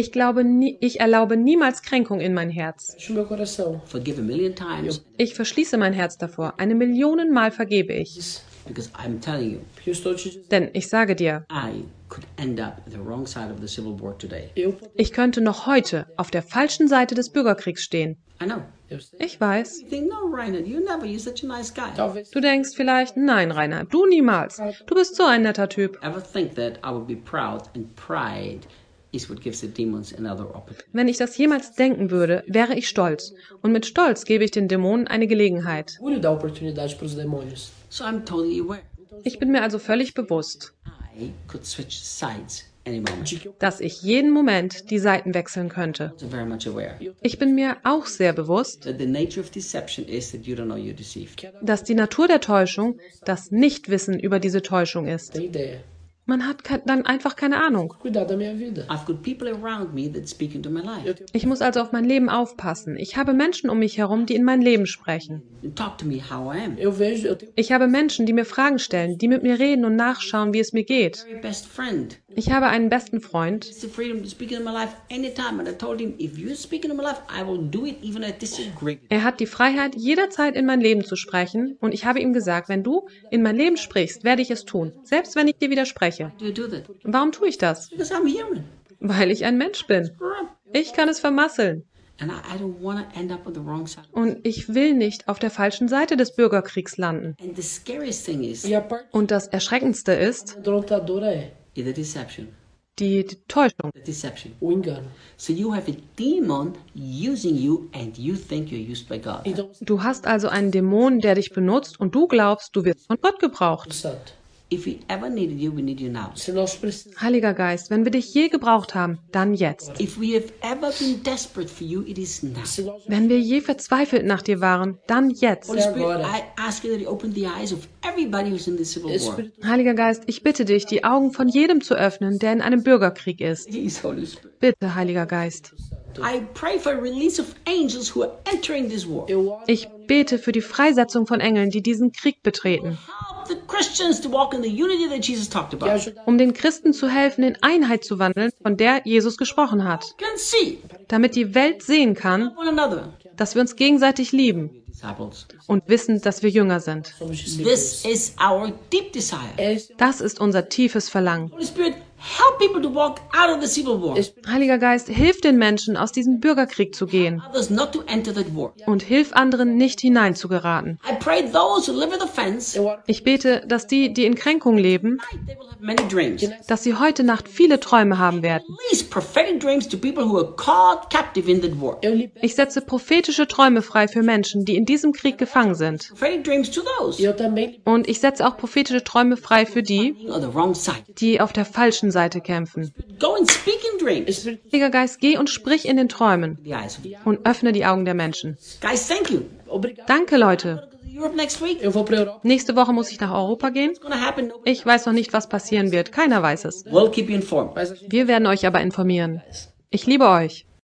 ich erlaube niemals Kränkung in mein Herz. Feche o meu coração. Forgive a million times Ich verschließe mein Herz davor. 1.000.000 Mal vergebe ich. because I'm telling you, Porque eu estou te dizendo. Denn ich sage dir, I could end up at the wrong side of the civil war today. ich könnte noch heute auf der falschen Seite des Bürgerkriegs stehen. I know. Eu sei. Ich weiß. You think, no, Reinhard, you're such a nice guy. Talvez. Du denkst vielleicht, nein, Rainer, du niemals. Du bist so ein netter Typ. Ever think that I would be proud, and pride is what gives the demons another opportunity. Wenn ich das jemals denken würde, wäre ich stolz. Und mit Stolz gebe ich den Dämonen eine Gelegenheit. Orgulho dá oportunidade para os demônios. So I'm totally aware. Ich bin mir also völlig bewusst, I could switch sides any moment. De que eu dass ich jeden Moment die Seiten wechseln könnte. So very much aware Ich bin mir auch sehr bewusst, that the nature of deception is that you don't know you're deceived. dass die Natur der Täuschung das Nichtwissen über diese Täuschung ist. tenho ideia. Man hat dann einfach keine Ahnung. Cuidar da minha vida. I've got people around me that speak into my life. Ich muss also auf mein Leben aufpassen. Ich habe Menschen um mich herum, die in mein Leben sprechen. And talk to me how I am. Eu vejo, eu tenho Ich habe Menschen, die mir Fragen stellen, die mit mir reden und nachschauen, wie es mir geht. Very best friend. Ich habe einen besten Freund, It's the freedom to speak into my life anytime. And I told him, if you speak into my life, I will do it even if I disagree. er hat die Freiheit, jederzeit in mein Leben zu sprechen. Und ich habe ihm gesagt, wenn du in mein Leben sprichst, werde ich es tun, selbst wenn ich dir widerspreche. Do you do that? Warum tue ich das? Because I'm human. Weil ich ein Mensch bin. Screw up. Ich kann es vermasseln. And I don't want to end up on the wrong side. Und ich will nicht auf der falschen Seite des Bürgerkriegs landen. And the scariest thing is E a parte Und das Erschreckendste ist amedrontadora é the deception. die Täuschung. The deception. o engano. So you have a demon using you and you think you're used by God. Então, Du hast also einen Dämon, der dich benutzt und du glaubst, du wirst von Gott gebraucht. Santo, If we ever needed you, we need you now. se nós precisamos, Heiliger Geist, wenn wir dich je gebraucht haben, dann jetzt. If we have ever been desperate for you, it is now. se nós Wenn wir je verzweifelt nach dir waren, dann jetzt. Holy Spirit, agora. I ask you that you open the eyes of everybody who's in the civil war. Espírito Heiliger Geist, ich bitte dich, die Augen von jedem zu öffnen, der in einem Bürgerkrieg ist. Please, Holy Spirit. Bitte, Heiliger Geist. I pray for a release of angels who are entering this war. eu oro Ich bete für die Freisetzung von Engeln, die diesen Krieg betreten, Help the Christians to walk in the unity that Jesus talked que about. ajudar um den Christen zu helfen, in Einheit zu wandeln, von der Jesus gesprochen hat, Can see damit die Welt sehen kann, one another. dass wir uns gegenseitig lieben Disciples. und wissen, dass wir Jünger sind. somos This discípulos. is our deep desire. Esse Das ist unser tiefes Verlangen. Holy Spirit, help people to walk out of the civil war. Heiliger Geist, hilf den Menschen, aus diesem Bürgerkrieg zu gehen Others not to enter that war. und hilf anderen, nicht hineinzugeraten. I pray those who live with offense, eu oro Ich bete, dass die, die in Kränkung leben, they will have many dreams. dass sie heute Nacht viele Träume haben werden. Release prophetic dreams to people who are caught captive in that war. eu libero Ich setze prophetische Träume frei für Menschen, die in diesem Krieg gefangen sind. Prophetic dreams to those eu também libero Und ich setze auch prophetische Träume frei für die, being on the wrong side. die auf der falschen Seite kämpfen. Go and speak in dreams. Espírito Heiliger Geist, geh und sprich in den Träumen The eyes of und öffne die Augen der Menschen. guys. Thank you. obrigado. Danke, Leute. Go to Europe next week. Eu vou para a Europa. Nächste Woche muss ich nach Europa gehen. What's going to happen? Ich weiß noch nicht, was passieren wird. Keiner weiß es. We'll keep you informed. Mas a gente Wir werden euch aber informieren. Ich liebe euch.